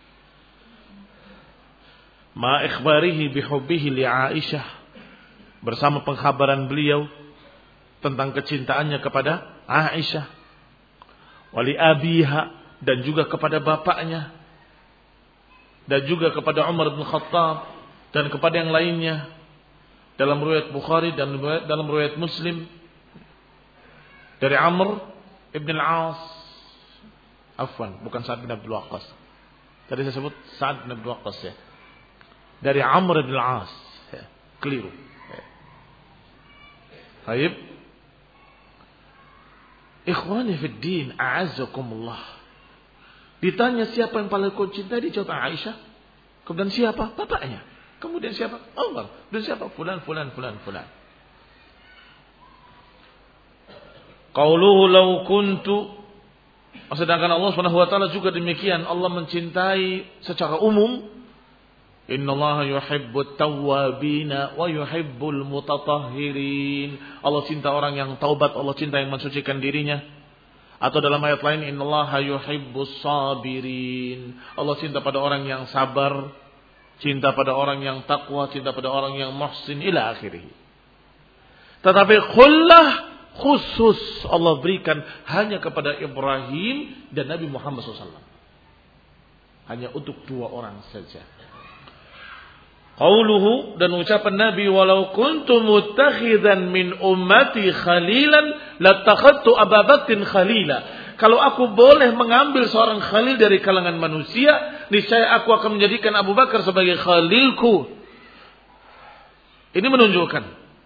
Ma ikhbarihi bihubbihi li Aisyah, bersama pengkhabaran beliau tentang kecintaannya kepada Aisyah. Wali abiha, dan juga kepada bapaknya, dan juga kepada Umar bin Khattab, dan kepada yang lainnya, dalam riwayat Bukhari dan dalam riwayat Muslim dari Amr ibn al-As, afwan, bukan Sa'ad bin Abdul Waqqas. Tadi saya sebut Sa'ad bin Abdul Waqqas ya. Dari Amr ibn al-As, ya, keliru. Baik. Ikhwani fid din, a'azzakumullah. Ditanya siapa yang paling kau cintai, dijawab Aisyah. Kemudian siapa? Bapaknya. Kemudian siapa? Umar. Dan siapa? Fulan, fulan, fulan, fulan. Qauluhu law kuntu. Sedangkan Allah Subhanahu wa taala juga demikian. Allah mencintai secara umum. Innallaha yuhibbut tawwabina wa yuhibbul mutatahhirin. Allah cinta orang yang taubat, Allah cinta yang mensucikan dirinya. Atau dalam ayat lain, innallaha yuhibbus sabirin. Allah cinta pada orang yang sabar, cinta pada orang yang takwa, cinta pada orang yang muhsin ila akhirih. Tetapi khullah khusus Allah berikan hanya kepada Ibrahim dan Nabi Muhammad shallallahu alaihi wasallam. Hanya untuk dua orang saja. Qauluhu, dan ucapan Nabi, walau kuntu muttakhidan min ummati khalilan latakhadtu Abu Bakrin khalila. Kalau aku boleh mengambil seorang khalil dari kalangan manusia, niscaya aku akan menjadikan Abu Bakar sebagai khalilku. Ini menunjukkan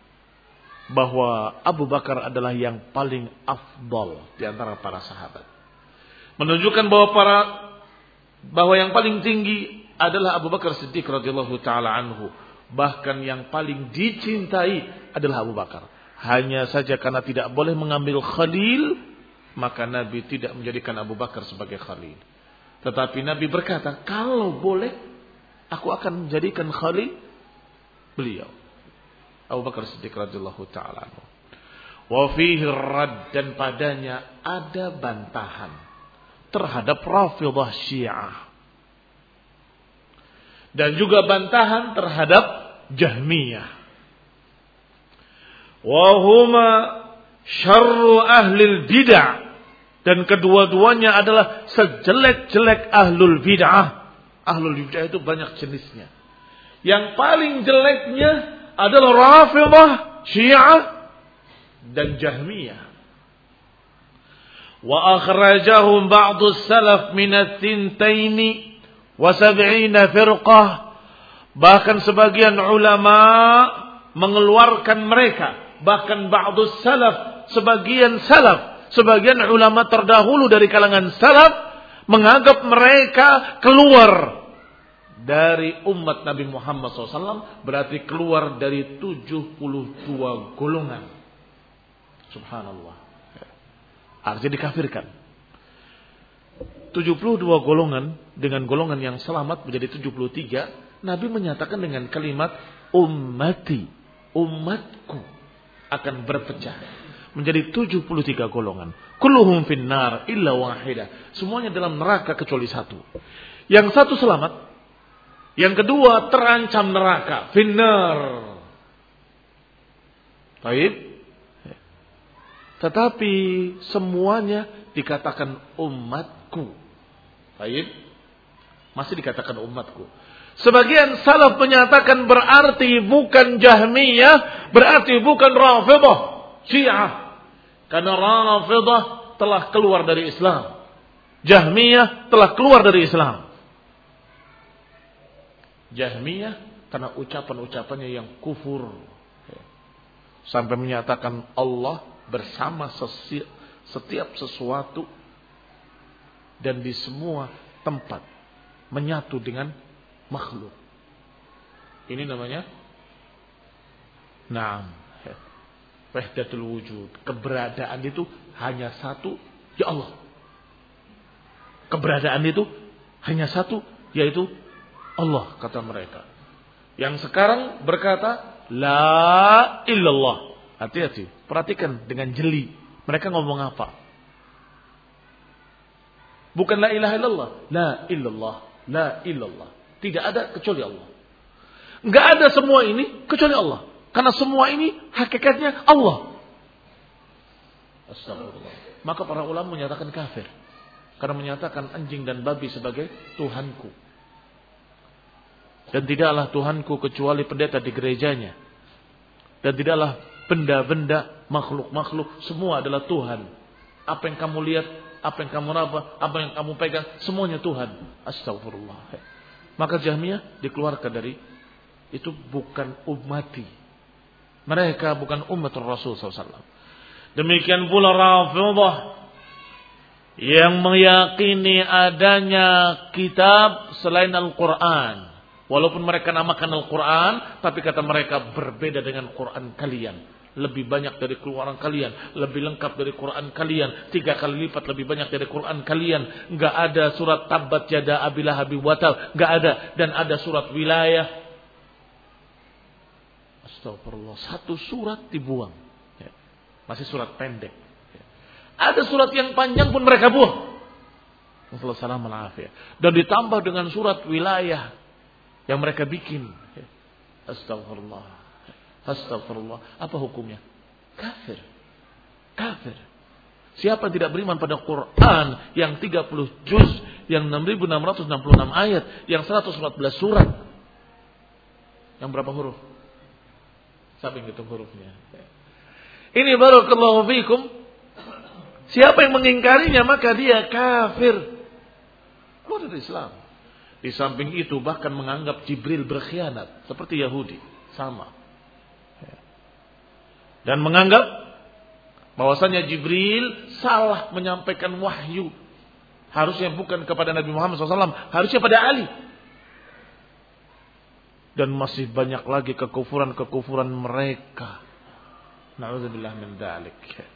bahwa Abu Bakar adalah yang paling afdal di antara para sahabat. Menunjukkan bahwa para bahwa yang paling tinggi adalah Abu Bakar Siddiq radhiyallahu taala anhu. Bahkan yang paling dicintai adalah Abu Bakar. Hanya saja karena tidak boleh mengambil khalil, maka Nabi tidak menjadikan Abu Bakar sebagai khalil. Tetapi Nabi berkata, kalau boleh, aku akan menjadikan khalil beliau, Abu Bakar Siddiq radhiyallahu taala anhu. Wa fihi rad, dan padanya ada bantahan terhadap Rafidhah Syiah. Dan juga bantahan terhadap Jahmiyah. Wahuma syarru ahlil bid'ah. Dan kedua-duanya adalah sejelek-jelek ahlul bid'ah. Ahlul bid'ah itu banyak jenisnya. Yang paling jeleknya adalah Rafidhah Syiah dan Jahmiyah. Wa akhrajahum ba'du salaf min at-tintaini wa sab'ina firqah. Bahkan sebagian ulama mengeluarkan mereka, bahkan ba'du salaf, sebagian salaf, sebagian ulama terdahulu dari kalangan salaf menganggap mereka keluar dari umat Nabi Muhammad shallallahu alaihi wasallam, berarti keluar dari tujuh puluh dua golongan. Subhanallah. artinya dikafirkan. tujuh puluh dua golongan dengan golongan yang selamat menjadi tujuh puluh tiga. Nabi menyatakan dengan kalimat ummati, umatku akan berpecah menjadi tujuh puluh tiga golongan. Kulluhum finnar illa wahidah. Semuanya dalam neraka kecuali satu. Yang satu selamat, yang kedua terancam neraka, finnar. Baik. Tetapi semuanya dikatakan umatku. Baik. Masih dikatakan umatku. Sebagian salaf menyatakan berarti bukan Jahmiyah, berarti bukan Rafidah, Syiah. Karena Rafidah telah keluar dari Islam. Jahmiyah telah keluar dari Islam. Jahmiyah karena ucapan-ucapannya yang kufur. Sampai menyatakan Allah bersama setiap sesuatu dan di semua tempat menyatu dengan makhluk. Ini namanya Naam wahdatul wujud. Keberadaan itu hanya satu, ya Allah. Keberadaan itu hanya satu, yaitu Allah, kata mereka. Yang sekarang berkata la illallah. Hati-hati, perhatikan dengan jeli. Mereka ngomong apa? Bukan la ilaha illallah, la illallah, la illallah. Tidak ada kecuali Allah. Enggak ada semua ini kecuali Allah. Karena semua ini hakikatnya Allah. Astagfirullah. Maka para ulama menyatakan kafir. Karena menyatakan anjing dan babi sebagai Tuhanku. Dan tidaklah Tuhanku kecuali pendeta di gerejanya. Dan tidaklah benda-benda, makhluk-makhluk, semua adalah Tuhan. Apa yang kamu lihat, apa yang kamu raba, apa yang kamu pegang, semuanya Tuhan. Astagfirullah. Maka Jahmiyah dikeluarkan dari itu, bukan ummati. Mereka bukan umat Rasul sallallahu alaihi wasallam. Demikian pula Rafidah yang meyakini adanya kitab selain Al-Quran. Walaupun mereka namakan Al-Quran, tapi kata mereka berbeda dengan Quran kalian. Lebih banyak dari Quran kalian, lebih lengkap dari Quran kalian, tiga kali lipat lebih banyak dari Quran kalian. Enggak ada surat Tabbat Yada Abi Lahab wa Tab, enggak ada. Dan ada surat wilayah. Astagfirullah, satu surat dibuang. Masih surat pendek. Ada surat yang panjang pun mereka buang. Dan ditambah dengan surat wilayah yang mereka bikin. Astagfirullah. Astagfirullah. Apa hukumnya? Kafir. Kafir. Siapa yang tidak beriman pada Quran yang tiga puluh juz, yang enam ribu enam ratus enam puluh enam ayat, yang seratus empat belas surat. Yang berapa huruf? Siapa yang hitung hurufnya? Ini barakallahu fikum. Siapa yang mengingkarinya maka dia kafir. Keluar dari Islam. Di samping itu bahkan menganggap Jibril berkhianat seperti Yahudi, sama. Dan menganggap bahwasanya Jibril salah menyampaikan wahyu. Harusnya bukan kepada Nabi Muhammad shallallahu alaihi wasallam, harusnya pada Ali. Dan masih banyak lagi kekufuran-kekufuran mereka. Na'udzubillah min dzalik.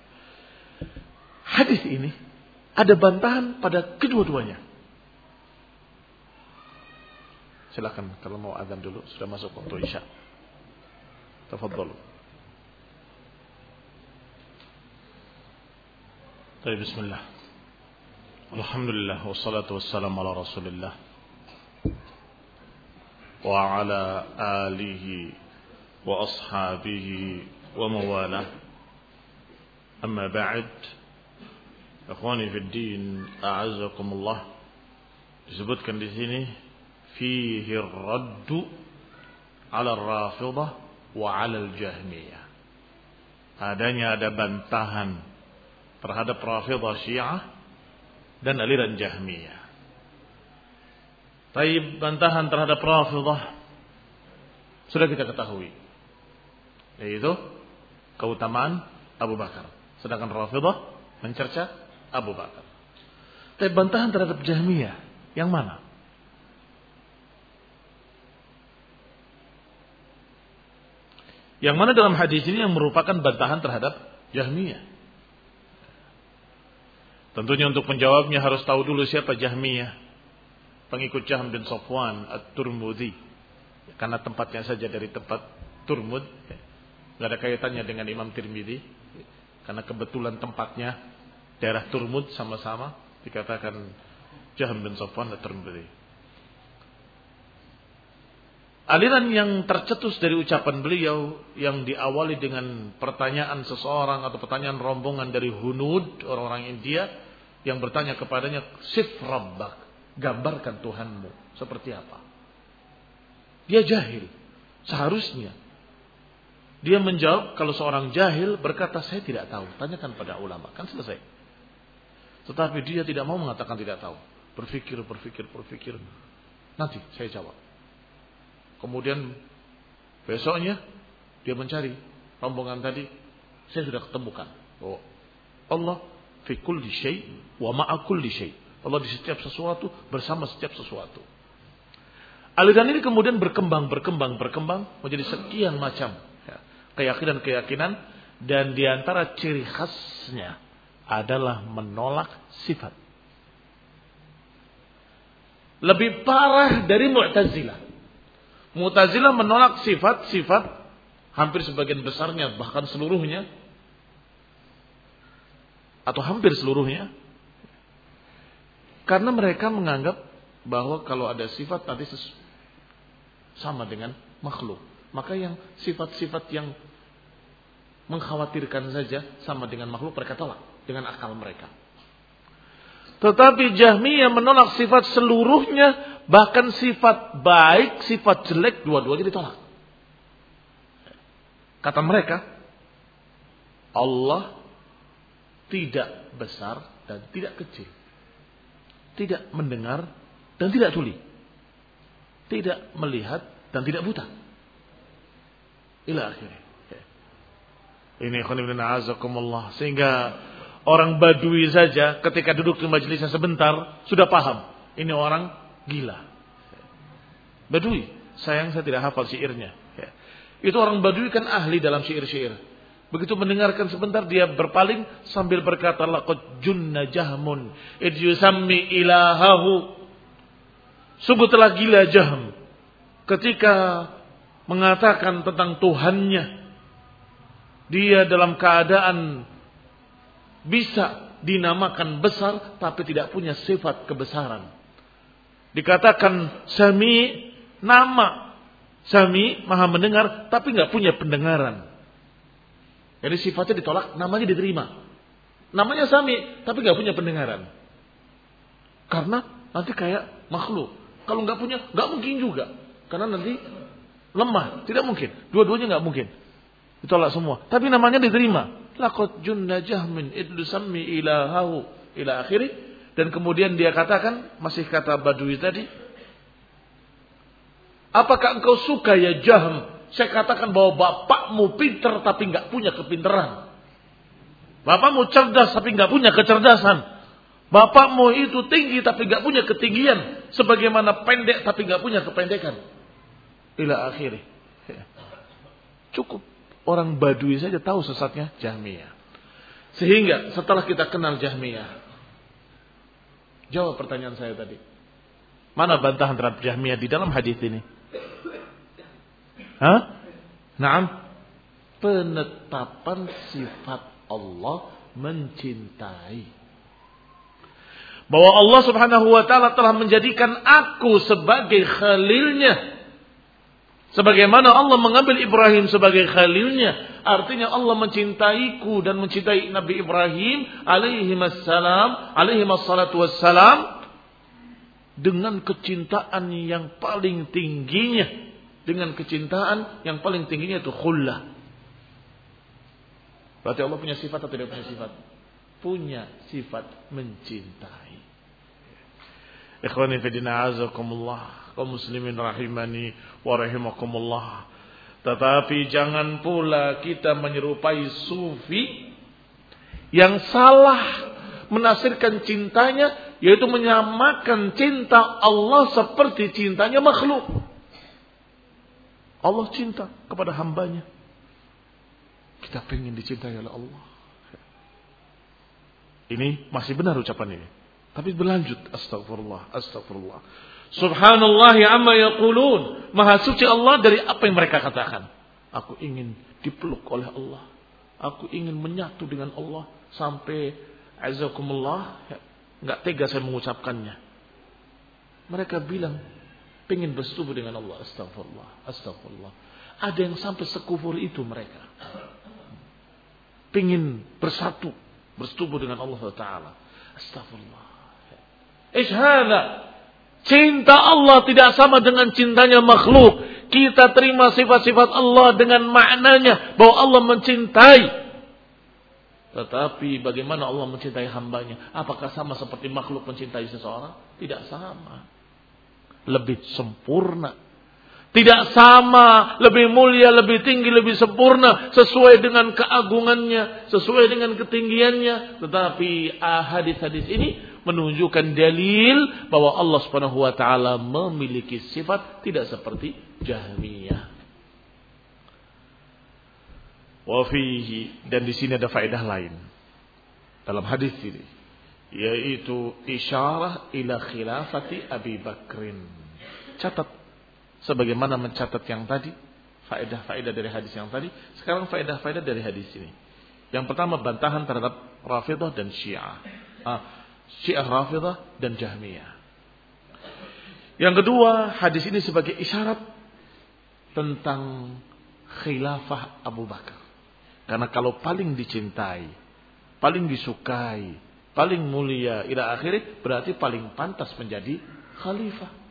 Hadis ini ada bantahan pada kedua-duanya. Silakan kalau mau azan dulu, sudah masuk waktu Isya. Tafadhalu. Baik, bismillah. Alhamdulillah wassalatu wassalamu ala Rasulillah wa ala alihi wa ashabihi wa mawalah. Amma ba'd. Ikhwani fid din, a'azzakumullah. Disebutkan di sini fihi ar-raddu 'ala ar-Rafidah wa 'ala al-Jahmiyah. Adanya ada bantahan terhadap Rafidah Syiah dan aliran Jahmiyah. Taib, bantahan terhadap Rafidah sudah kita ketahui, yaitu keutamaan Abu Bakar. Sedangkan Rafidah mencerca Abu Bakar. Tapi bantahan terhadap Jahmiyah yang mana? Yang mana dalam hadis ini yang merupakan bantahan terhadap Jahmiyah? Tentunya untuk menjawabnya harus tahu dulu siapa Jahmiyah. Pengikut Jahm bin Safwan At-Turmudi. Karena tempatnya saja dari tempat Turmud. Tidak ada kaitannya dengan Imam Tirmidzi. Karena kebetulan tempatnya daerah Turmud sama-sama. Dikatakan Jahm bin Safwan At-Turmudi. Aliran yang tercetus dari ucapan beliau yang diawali dengan pertanyaan seseorang atau pertanyaan rombongan dari Hunud, orang-orang India yang bertanya kepadanya, Sif Rabbak, gambarkan Tuhanmu seperti apa. Dia jahil. Seharusnya dia menjawab, kalau seorang jahil berkata saya tidak tahu, tanyakan pada ulama, kan selesai. Tetapi dia tidak mau mengatakan tidak tahu. Berpikir, berpikir, berpikir. Nanti saya jawab. Kemudian besoknya dia mencari rombongan tadi. Saya sudah ketemukan. Oh, Allah fi kulli syai' wa ma'a kulli syai'. Allah di setiap sesuatu bersama setiap sesuatu. Aliran ini kemudian berkembang, berkembang, berkembang menjadi sekian macam ya, keyakinan-keyakinan, dan diantara ciri khasnya adalah menolak sifat. Lebih parah dari Mu'tazilah. Mu'tazilah menolak sifat-sifat hampir sebagian besarnya, bahkan seluruhnya, atau hampir seluruhnya, karena mereka menganggap bahwa kalau ada sifat nanti sama dengan makhluk. Maka yang sifat-sifat yang mengkhawatirkan saja sama dengan makhluk mereka tolak dengan akal mereka. Tetapi Jahmiyah menolak sifat seluruhnya. Bahkan sifat baik, sifat jelek, dua-duanya ditolak. Kata mereka, Allah tidak besar dan tidak kecil. Tidak mendengar dan tidak tuli. Tidak melihat dan tidak buta. Ila akhirnya. Ini khonibun a'azakumullah. Sehingga orang Badui saja ketika duduk di majelisnya sebentar sudah paham. Ini orang gila. Badui, sayang saya tidak hafal syairnya. Itu orang Badui kan ahli dalam syair-syair. Begitu mendengarkan sebentar dia berpaling sambil berkata, laqad junna Jahmun id yusammi ilahahu. Sungguh telah gila Jahm ketika mengatakan tentang Tuhannya. Dia dalam keadaan bisa dinamakan besar tapi tidak punya sifat kebesaran. Dikatakan Sami, nama Sami, maha mendengar, tapi nggak punya pendengaran. Jadi sifatnya ditolak, namanya diterima. Namanya Sami, tapi nggak punya pendengaran. Karena nanti kayak makhluk. Kalau nggak punya, nggak mungkin juga. Karena nanti lemah, tidak mungkin. Dua-duanya nggak mungkin. Ditolak semua. Tapi namanya diterima. Laqad junna Jahmin idlu sammi ilahahu ila akhiri. Dan kemudian dia katakan, masih kata Badui tadi, apakah engkau suka ya Jahm? Saya katakan bahwa bapakmu pintar tapi nggak punya kepintaran. Bapakmu cerdas tapi nggak punya kecerdasan. Bapakmu itu tinggi tapi nggak punya ketinggian. Sebagaimana pendek tapi nggak punya kependekan. Ila akhiri. Cukup orang Badui saja tahu sesatnya Jahmiyah. Sehingga setelah kita kenal Jahmiyah, jawab pertanyaan saya tadi. Mana bantahan terhadap Jahmiyah di dalam hadis ini? Hah? Naam. Penetapan sifat Allah mencintai. Bahwa Allah Subhanahu wa taala telah menjadikan aku sebagai khalilnya. Sebagaimana Allah mengambil Ibrahim sebagai khalilnya. Artinya Allah mencintaiku dan mencintai Nabi Ibrahim alaihi wassalam, alaihi wassalatu wassalam, dengan kecintaan yang paling tingginya. Dengan kecintaan yang paling tingginya itu khullah. Berarti Allah punya sifat atau tidak punya sifat? Punya sifat mencintai. Ikhwani fillah azakumullah. Kaum muslimin rahimani wa rahimakumullah. Tetapi jangan pula kita menyerupai sufi yang salah menafsirkan cintanya, yaitu menyamakan cinta Allah seperti cintanya makhluk. Allah cinta kepada hambanya. Kita pengen dicintai oleh Allah. Ini masih benar ucapan ini. Tapi berlanjut. Astagfirullah, astagfirullah. Subhanallah amma yaqulun. Maha suci Allah dari apa yang mereka katakan. Aku ingin dipeluk oleh Allah. Aku ingin menyatu dengan Allah. Sampai azakumullah. Enggak tega saya mengucapkannya. Mereka bilang pengen bersetubuh dengan Allah. Astagfirullah, astagfirullah. Ada yang sampai sekufur itu mereka. Pengen bersatu. Bersetubuh dengan Allah Ta'ala. Astagfirullah. Ishhada. Cinta Allah tidak sama dengan cintanya makhluk. Kita terima sifat-sifat Allah dengan maknanya. Bahwa Allah mencintai. Tetapi bagaimana Allah mencintai hambanya? Apakah sama seperti makhluk mencintai seseorang? Tidak sama. Lebih sempurna. Tidak sama, lebih mulia, lebih tinggi, lebih sempurna. Sesuai dengan keagungannya, sesuai dengan ketinggiannya. Tetapi hadis-hadis ini menunjukkan dalil bahwa Allah Subhanahu wa taala memiliki sifat tidak seperti Jahmiyah. Wa fihi, dan di sini ada faedah lain dalam hadis ini, yaitu isyarah ila khilafati Abi Bakrin. Catat sebagaimana mencatat yang tadi, faedah-faedah dari hadis yang tadi, sekarang faedah-faedah dari hadis ini. Yang pertama, bantahan terhadap Rafidah dan Syiah. Ah, Syiah Rafidah dan Jahmiyah. Yang kedua, hadis ini sebagai isyarat tentang khilafah Abu Bakar. Karena kalau paling dicintai, paling disukai, paling mulia ila akhirih, berarti paling pantas menjadi khalifah.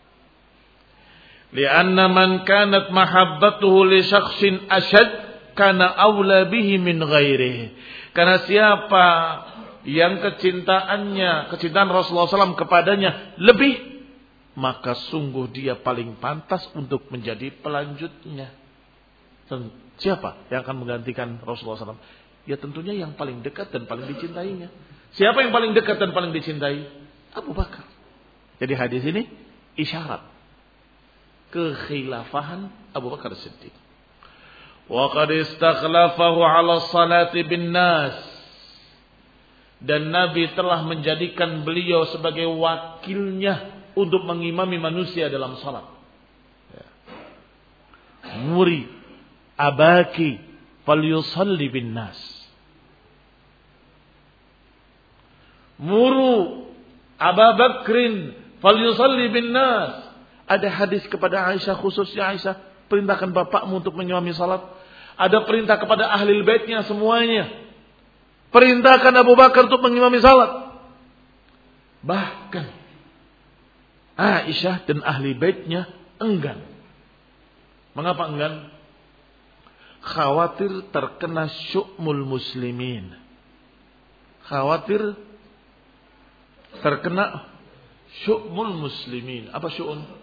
Lianna man kanat mahabbatuhu li syakhsin ashad kana awla bihi min ghairihi. Karena siapa yang kecintaannya, kecintaan Rasulullah shallallahu alaihi wasallam kepadanya lebih, maka sungguh dia paling pantas untuk menjadi pelanjutnya. Siapa yang akan menggantikan Rasulullah shallallahu alaihi wasallam? Ya tentunya yang paling dekat dan paling dicintainya. Siapa yang paling dekat dan paling dicintai? Abu Bakar. Jadi hadis ini isyarat kekhilafahan Abu Bakar Siddiq. Wa qad istakhlafahu 'ala salati bin nas. Dan Nabi telah menjadikan beliau sebagai wakilnya untuk mengimami manusia dalam salat. Muri abaki falyusalli bin nas. Muru Abu Bakrin falyusalli bin nas. Ada hadis kepada Aisyah, khususnya Aisyah, perintahkan bapakmu untuk menyuami salat. Ada perintah kepada ahli baitnya semuanya. Perintahkan Abu Bakar untuk mengimami salat. Bahkan Aisyah dan ahli baitnya enggan. Mengapa enggan? Khawatir terkena syu'mul muslimin. Khawatir terkena syu'mul muslimin. Apa syu'un?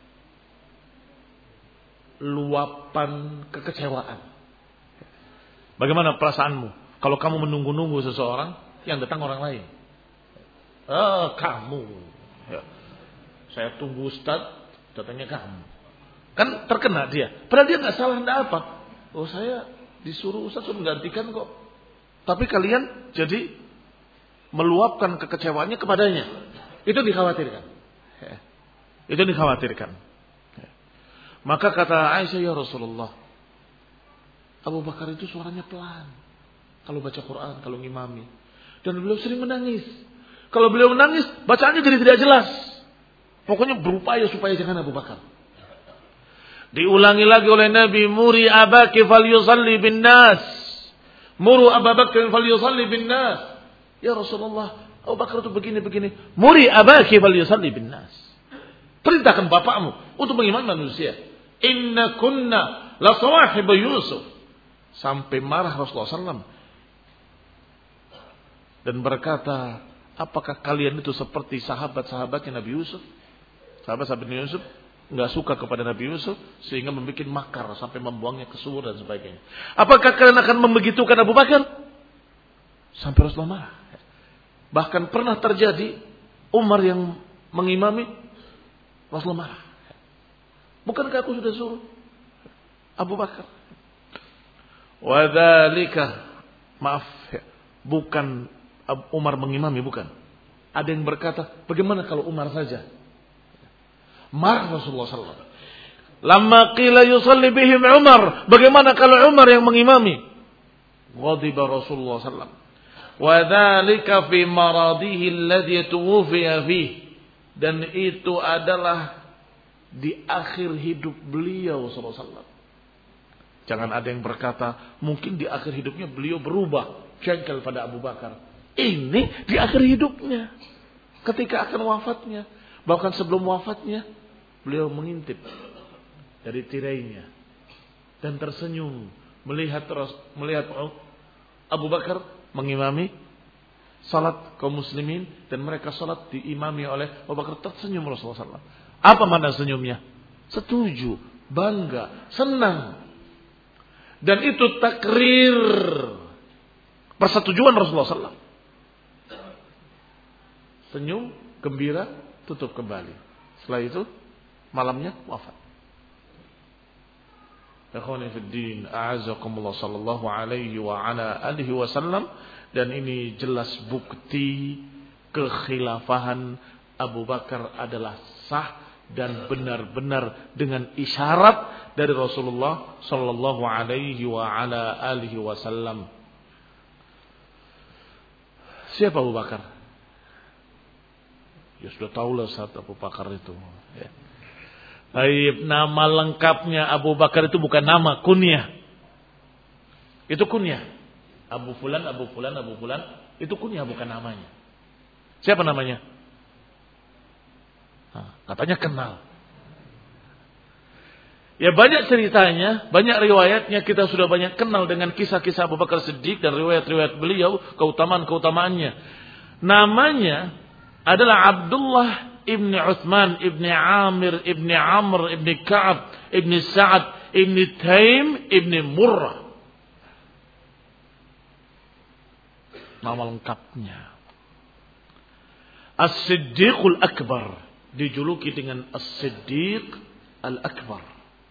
Luapan kekecewaan. Bagaimana perasaanmu kalau kamu menunggu-nunggu seseorang yang datang orang lain? Oh, kamu. Ya. Saya tunggu Ustaz, datangnya kamu. Kan terkena dia. Padahal dia nggak salah, enggak apa. Oh, saya disuruh Ustaz untuk menggantikan kok. Tapi kalian jadi meluapkan kekecewaannya kepadanya. Itu dikhawatirkan. Ya. Itu dikhawatirkan. Maka kata Aisyah, ya Rasulullah, Abu Bakar itu suaranya pelan kalau baca Quran, kalau ngimami. Dan beliau sering menangis. Kalau beliau menangis, bacaannya jadi tidak jelas. Pokoknya berupaya supaya jangan Abu Bakar. Diulangi lagi oleh Nabi, muri abaki falyusalli bin nas. Muru Abu Bakar falyusalli bin nas. Ya Rasulullah, Abu Bakar itu begini-begini. Muri abaki falyusalli bin nas. Perintahkan bapakmu untuk mengimami manusia. Inna kunna la sawahibu Yusuf. Sampai marah Rasulullah shallallahu alaihi wasallam. Dan berkata, apakah kalian itu seperti sahabat-sahabatnya Nabi Yusuf? Sahabat-sahabat Nabi Yusuf enggak suka kepada Nabi Yusuf sehingga membuat makar sampai membuangnya ke sumur dan sebagainya. Apakah kalian akan membegitukan Abu Bakar? Sampai Rasulullah marah. Bahkan pernah terjadi Umar yang mengimami, Rasulullah marah. Bukankah aku sudah suruh Abu Bakar? Wadzalika, maaf ya, bukan Umar mengimami, bukan. Ada yang berkata, bagaimana kalau Umar saja? Marah Rasulullah sallallahu alaihi wasallam. Lamma qila yusalli bihim Umar, bagaimana kalau Umar yang mengimami? Ghadiba Rasulullah sallallahu alaihi wasallam. Wa dzalika fi maradihi alladhi tuwfiya fihi. Dan itu adalah di akhir hidup beliau sallallahu alaihi wasallam. Jangan ada yang berkata, mungkin di akhir hidupnya beliau berubah, jengkel pada Abu Bakar. Ini di akhir hidupnya, ketika akan wafatnya. Bahkan sebelum wafatnya, beliau mengintip dari tirainya dan tersenyum melihat melihat Abu Bakar mengimami salat kaum muslimin dan mereka salat diimami oleh Abu Bakar. Tersenyum Rasulullah sallallahu alaihi wasallam. Apa makna senyumnya? Setuju, bangga, senang. Dan itu takrir persetujuan Rasulullah sallallahu alaihi wasallam. Senyum, gembira, tutup kembali. Setelah itu malamnya wafat. Ikhwani fid din, a'azakumullah sallallahu alaihi wa ala alihi wasallam. Dan ini jelas bukti kekhilafahan Abu Bakar adalah sah dan benar-benar dengan isyarat dari Rasulullah sallallahu alaihi wa ala alihi wasallam. Siapa Abu Bakar? Ya sudah tahulah saat Abu Bakar itu. Ya. Baik, nama lengkapnya Abu Bakar itu bukan nama, kunyah. Itu kunyah. Abu Fulan, Abu Fulan, Abu Fulan. Itu kunyah, bukan namanya. Siapa namanya? Nah, katanya kenal. Ya banyak ceritanya, banyak riwayatnya. Kita sudah banyak kenal dengan kisah-kisah Abu Bakar Siddiq dan riwayat-riwayat beliau, keutamaan-keutamaannya. Namanya adalah Abdullah ibni Uthman ibni Amir ibni Amr ibni Ka'ab ibni Sa'ad ibni Taim ibni Murrah. Nama lengkapnya As-Siddiqul Akbar, dijuluki dengan As-Siddiq Al-Akbar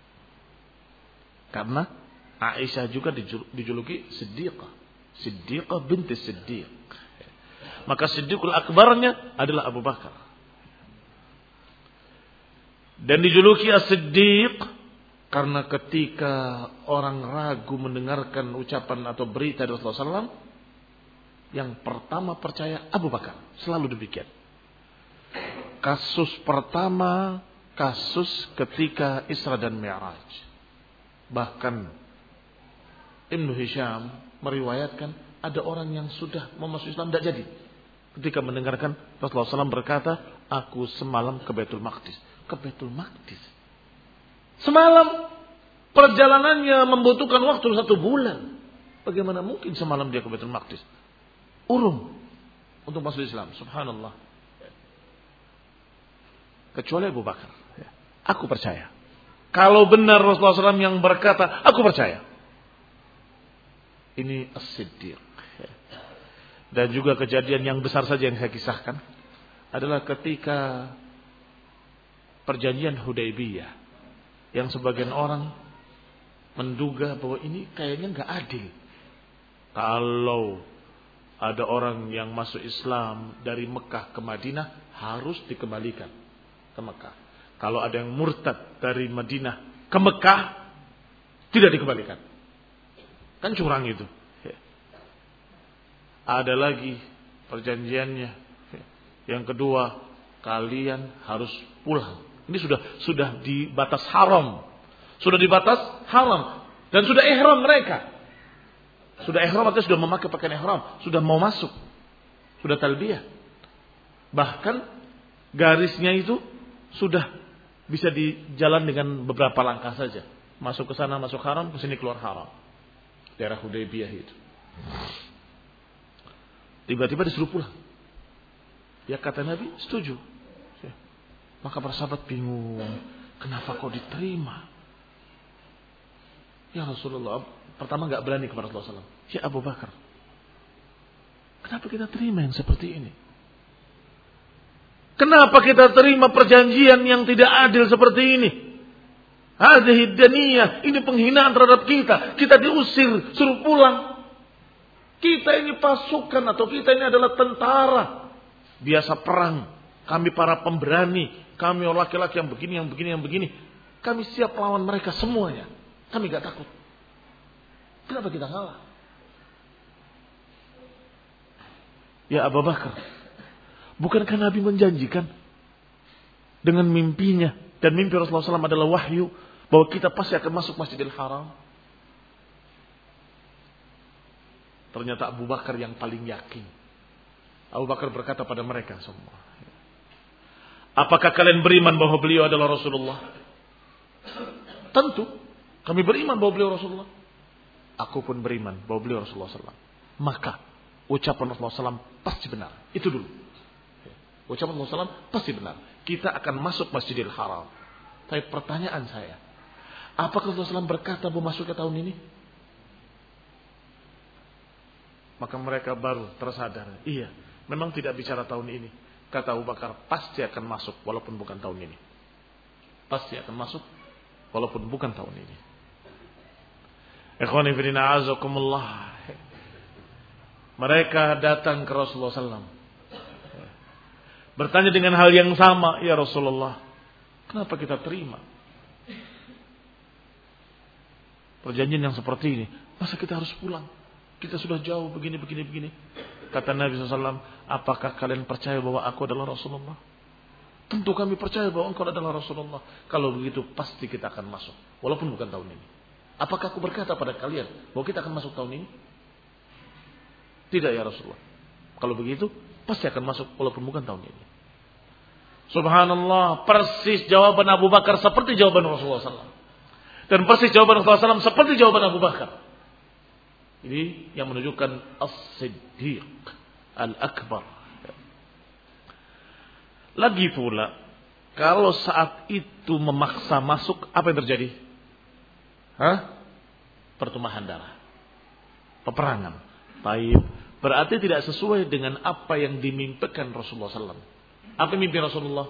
karena Aisyah juga dijuluki Siddiqah, Siddiqah binti Siddiq. Maka Siddiqul Akbarnya adalah Abu Bakar. Dan dijuluki As-Siddiq karena ketika orang ragu mendengarkan ucapan atau berita dari Rasulullah sallallahu alaihi wasallam, yang pertama percaya Abu Bakar. Selalu demikian. Kasus pertama, kasus ketika Isra dan Mi'raj. Bahkan Ibnu Hisham meriwayatkan ada orang yang sudah masuk Islam tidak jadi. Ketika mendengarkan Rasulullah sallallahu alaihi wasallam berkata, aku semalam ke Baitul Maqdis. Ke Baitul Maqdis. Semalam perjalanannya membutuhkan waktu satu bulan. Bagaimana mungkin semalam dia ke Baitul Maqdis? Urung untuk masuk Islam. Subhanallah. Kecuali Abu Bakar. Aku percaya. Kalau benar Rasulullah sallallahu alaihi wasallam yang berkata, aku percaya. Ini As-Siddiq. Dan juga kejadian yang besar saja yang saya kisahkan adalah ketika perjanjian Hudaybiyah, yang sebagian orang menduga bahwa ini kayaknya nggak adil. Kalau ada orang yang masuk Islam dari Mekah ke Madinah harus dikembalikan ke Mekah. Kalau ada yang murtad dari Madinah ke Mekah tidak dikembalikan. Kan curang itu. Ada lagi perjanjiannya. Yang kedua, kalian harus pulang. Ini sudah sudah di batas haram. Sudah di batas haram dan sudah ihram mereka. Sudah ihram artinya sudah memakai pakaian ihram, sudah mau masuk. Sudah talbiyah. Bahkan garisnya itu sudah bisa dijalan dengan beberapa langkah saja. Masuk ke sana, masuk haram, ke sini keluar haram. Daerah Hudaybiyah itu. Tiba-tiba disuruh pulang. Ya kata Nabi, setuju. Maka para sahabat bingung. Kenapa kau diterima? Ya Rasulullah, pertama enggak berani kepada Rasulullah sallallahu alaihi wasallam. Ya Abu Bakar, kenapa kita terima yang seperti ini? Kenapa kita terima perjanjian yang tidak adil seperti ini? Hadhihi daniyah, ini penghinaan terhadap kita. Kita diusir, suruh pulang. Kita ini pasukan atau kita ini adalah tentara. Biasa perang. Kami para pemberani. Kami orang laki-laki yang begini, yang begini, yang begini. Kami siap lawan mereka semuanya. Kami gak takut. Kenapa kita kalah? Ya Abu Bakar, bukankah Nabi menjanjikan dengan mimpinya, dan mimpi Rasulullah shallallahu alaihi wasallam adalah wahyu, bahwa kita pasti akan masuk Masjidil Haram? Ternyata Abu Bakar yang paling yakin. Abu Bakar berkata pada mereka semua, apakah kalian beriman bahwa beliau adalah Rasulullah? Tentu, kami beriman bahwa beliau Rasulullah. Aku pun beriman bahwa beliau Rasulullah shallallahu alaihi wasallam. Maka ucapan Rasulullah shallallahu alaihi wasallam pasti benar. Itu dulu. Ucapan Rasulullah shallallahu alaihi wasallam pasti benar. Kita akan masuk Masjidil Haram. Tapi pertanyaan saya, apakah Rasulullah shallallahu alaihi wasallam berkata bahwa masuk ke tahun ini? Maka mereka baru tersadar. Iya, memang tidak bicara tahun ini. Kata Abu Bakar, pasti akan masuk walaupun bukan tahun ini. Pasti akan masuk walaupun bukan tahun ini. Ikhwani fillah azakumullah. Mereka datang ke Rasulullah shallallahu alaihi wasallam, bertanya dengan hal yang sama, ya Rasulullah, kenapa kita terima perjanjian yang seperti ini? Masa kita harus pulang? Kita sudah jauh begini, begini, begini. Kata Nabi shallallahu alaihi wasallam, apakah kalian percaya bahwa aku adalah Rasulullah? Tentu kami percaya bahwa engkau adalah Rasulullah. Kalau begitu pasti kita akan masuk, walaupun bukan tahun ini. Apakah aku berkata pada kalian bahwa kita akan masuk tahun ini? Tidak ya Rasulullah. Kalau begitu pasti akan masuk walaupun bukan tahun ini. Subhanallah, persis jawaban Abu Bakar seperti jawaban Rasulullah shallallahu alaihi wasallam. Dan persis jawaban Rasulullah shallallahu alaihi wasallam seperti jawaban Abu Bakar. Ini yang menunjukkan As-Siddiq Al-Akbar. Lagi pula, kalau saat itu memaksa masuk, apa yang terjadi? Hah? Pertumpahan darah, peperangan. Taib. Berarti tidak sesuai dengan apa yang dimimpikan Rasulullah shallallahu alaihi wasallam. Apa mimpi Rasulullah?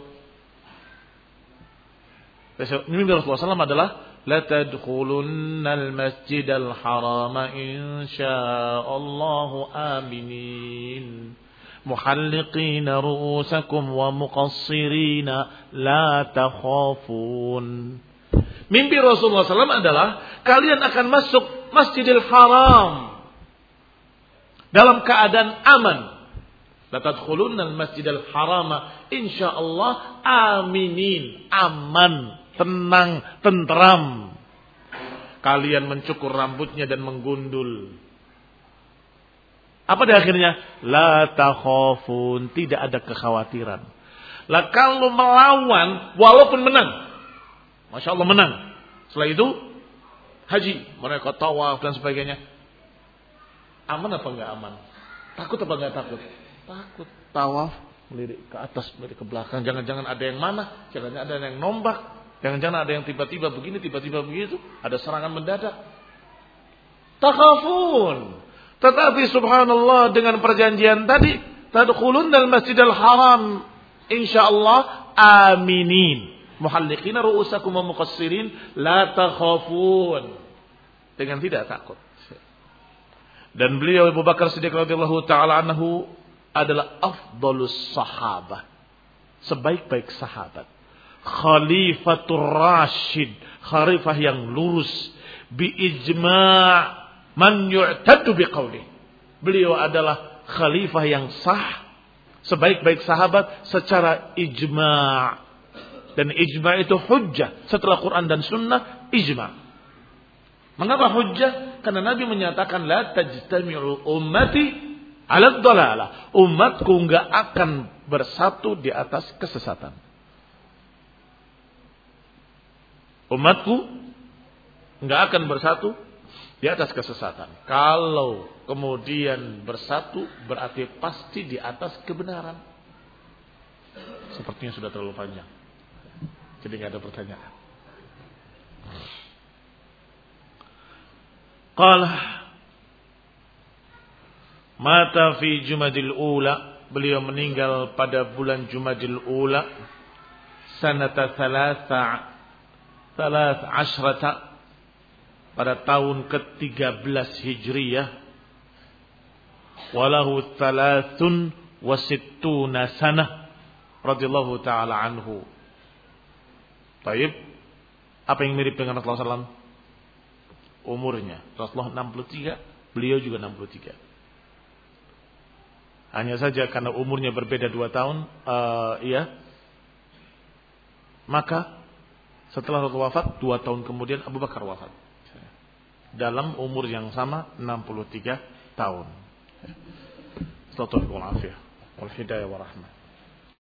Mimpi Rasulullah shallallahu alaihi wasallam adalah la tadkhulunnal masjidal harama insyaallahu aminin muhalliqina ru'usakum wa muqassirina la takhafun. Mimpi Rasulullah shallallahu alaihi wasallam adalah kalian akan masuk Masjidil Haram dalam keadaan aman. La tadkhulunnal masjidal harama insyaallah aminin, aman, tenang, tentram. Kalian mencukur rambutnya dan menggundul. Apa di akhirnya? La takhafun, tidak ada kekhawatiran. Lah kalau melawan walaupun menang, Masya Allah menang. Setelah itu haji, mereka tawaf dan sebagainya. Aman apa enggak aman? Takut apa enggak takut? Takut. Tawaf, melirik ke atas, melirik ke belakang. Jangan-jangan ada yang mana? Jangan-jangan ada yang nombak. Jangan-jangan ada yang tiba-tiba begini, tiba-tiba begitu. Ada serangan mendadak. Takhafun. Tetapi subhanallah dengan perjanjian tadi, tadkhulunnal masjidal haram insyaallah aminin. Muhalliqina ru'usakum wa muqassirin la takhafun. Dengan tidak takut. Dan beliau Abu Bakar Siddiq radhiyallahu taala anhu adalah afdalus sahabah, sebaik-baik sahabat, khalifatur rasyid, khalifah yang lurus, bi ijma' man yu'tadu biqaulih. Beliau adalah khalifah yang sah, sebaik-baik sahabat secara ijma'. Dan ijma' itu hujjah. Setelah Quran dan Sunnah, ijma'. Mengapa hujjah? Karena Nabi menyatakan la tajtami'u ummati 'ala dhalalah. Umatku enggak akan bersatu di atas kesesatan. Umatku enggak akan bersatu di atas kesesatan. Kalau kemudian bersatu berarti pasti di atas kebenaran. Sepertinya sudah terlalu panjang. Jadi enggak ada pertanyaan. Qala mata fi Jumadil Ula, beliau meninggal pada bulan Jumadil Ula sanata thalatha thalath ashrata, pada tahun ke tiga belas Hijriyah, walahu thalathun wa sittuna sanah radhiyallahu taala anhu. Baik, apa yang mirip dengan Rasulullah sallallahu alaihi wasallam? Umurnya. Rasulullah enam puluh tiga, beliau juga enam puluh tiga. Hanya saja karena umurnya berbeda dua tahun, uh, iya. Maka setelah Rasulullah wafat, dua tahun kemudian Abu Bakar wafat. Dalam umur yang sama, enam puluh tiga tahun. Assalamualaikum warahmatullahi wabarakatuh. Wal hidayah wa rahmah.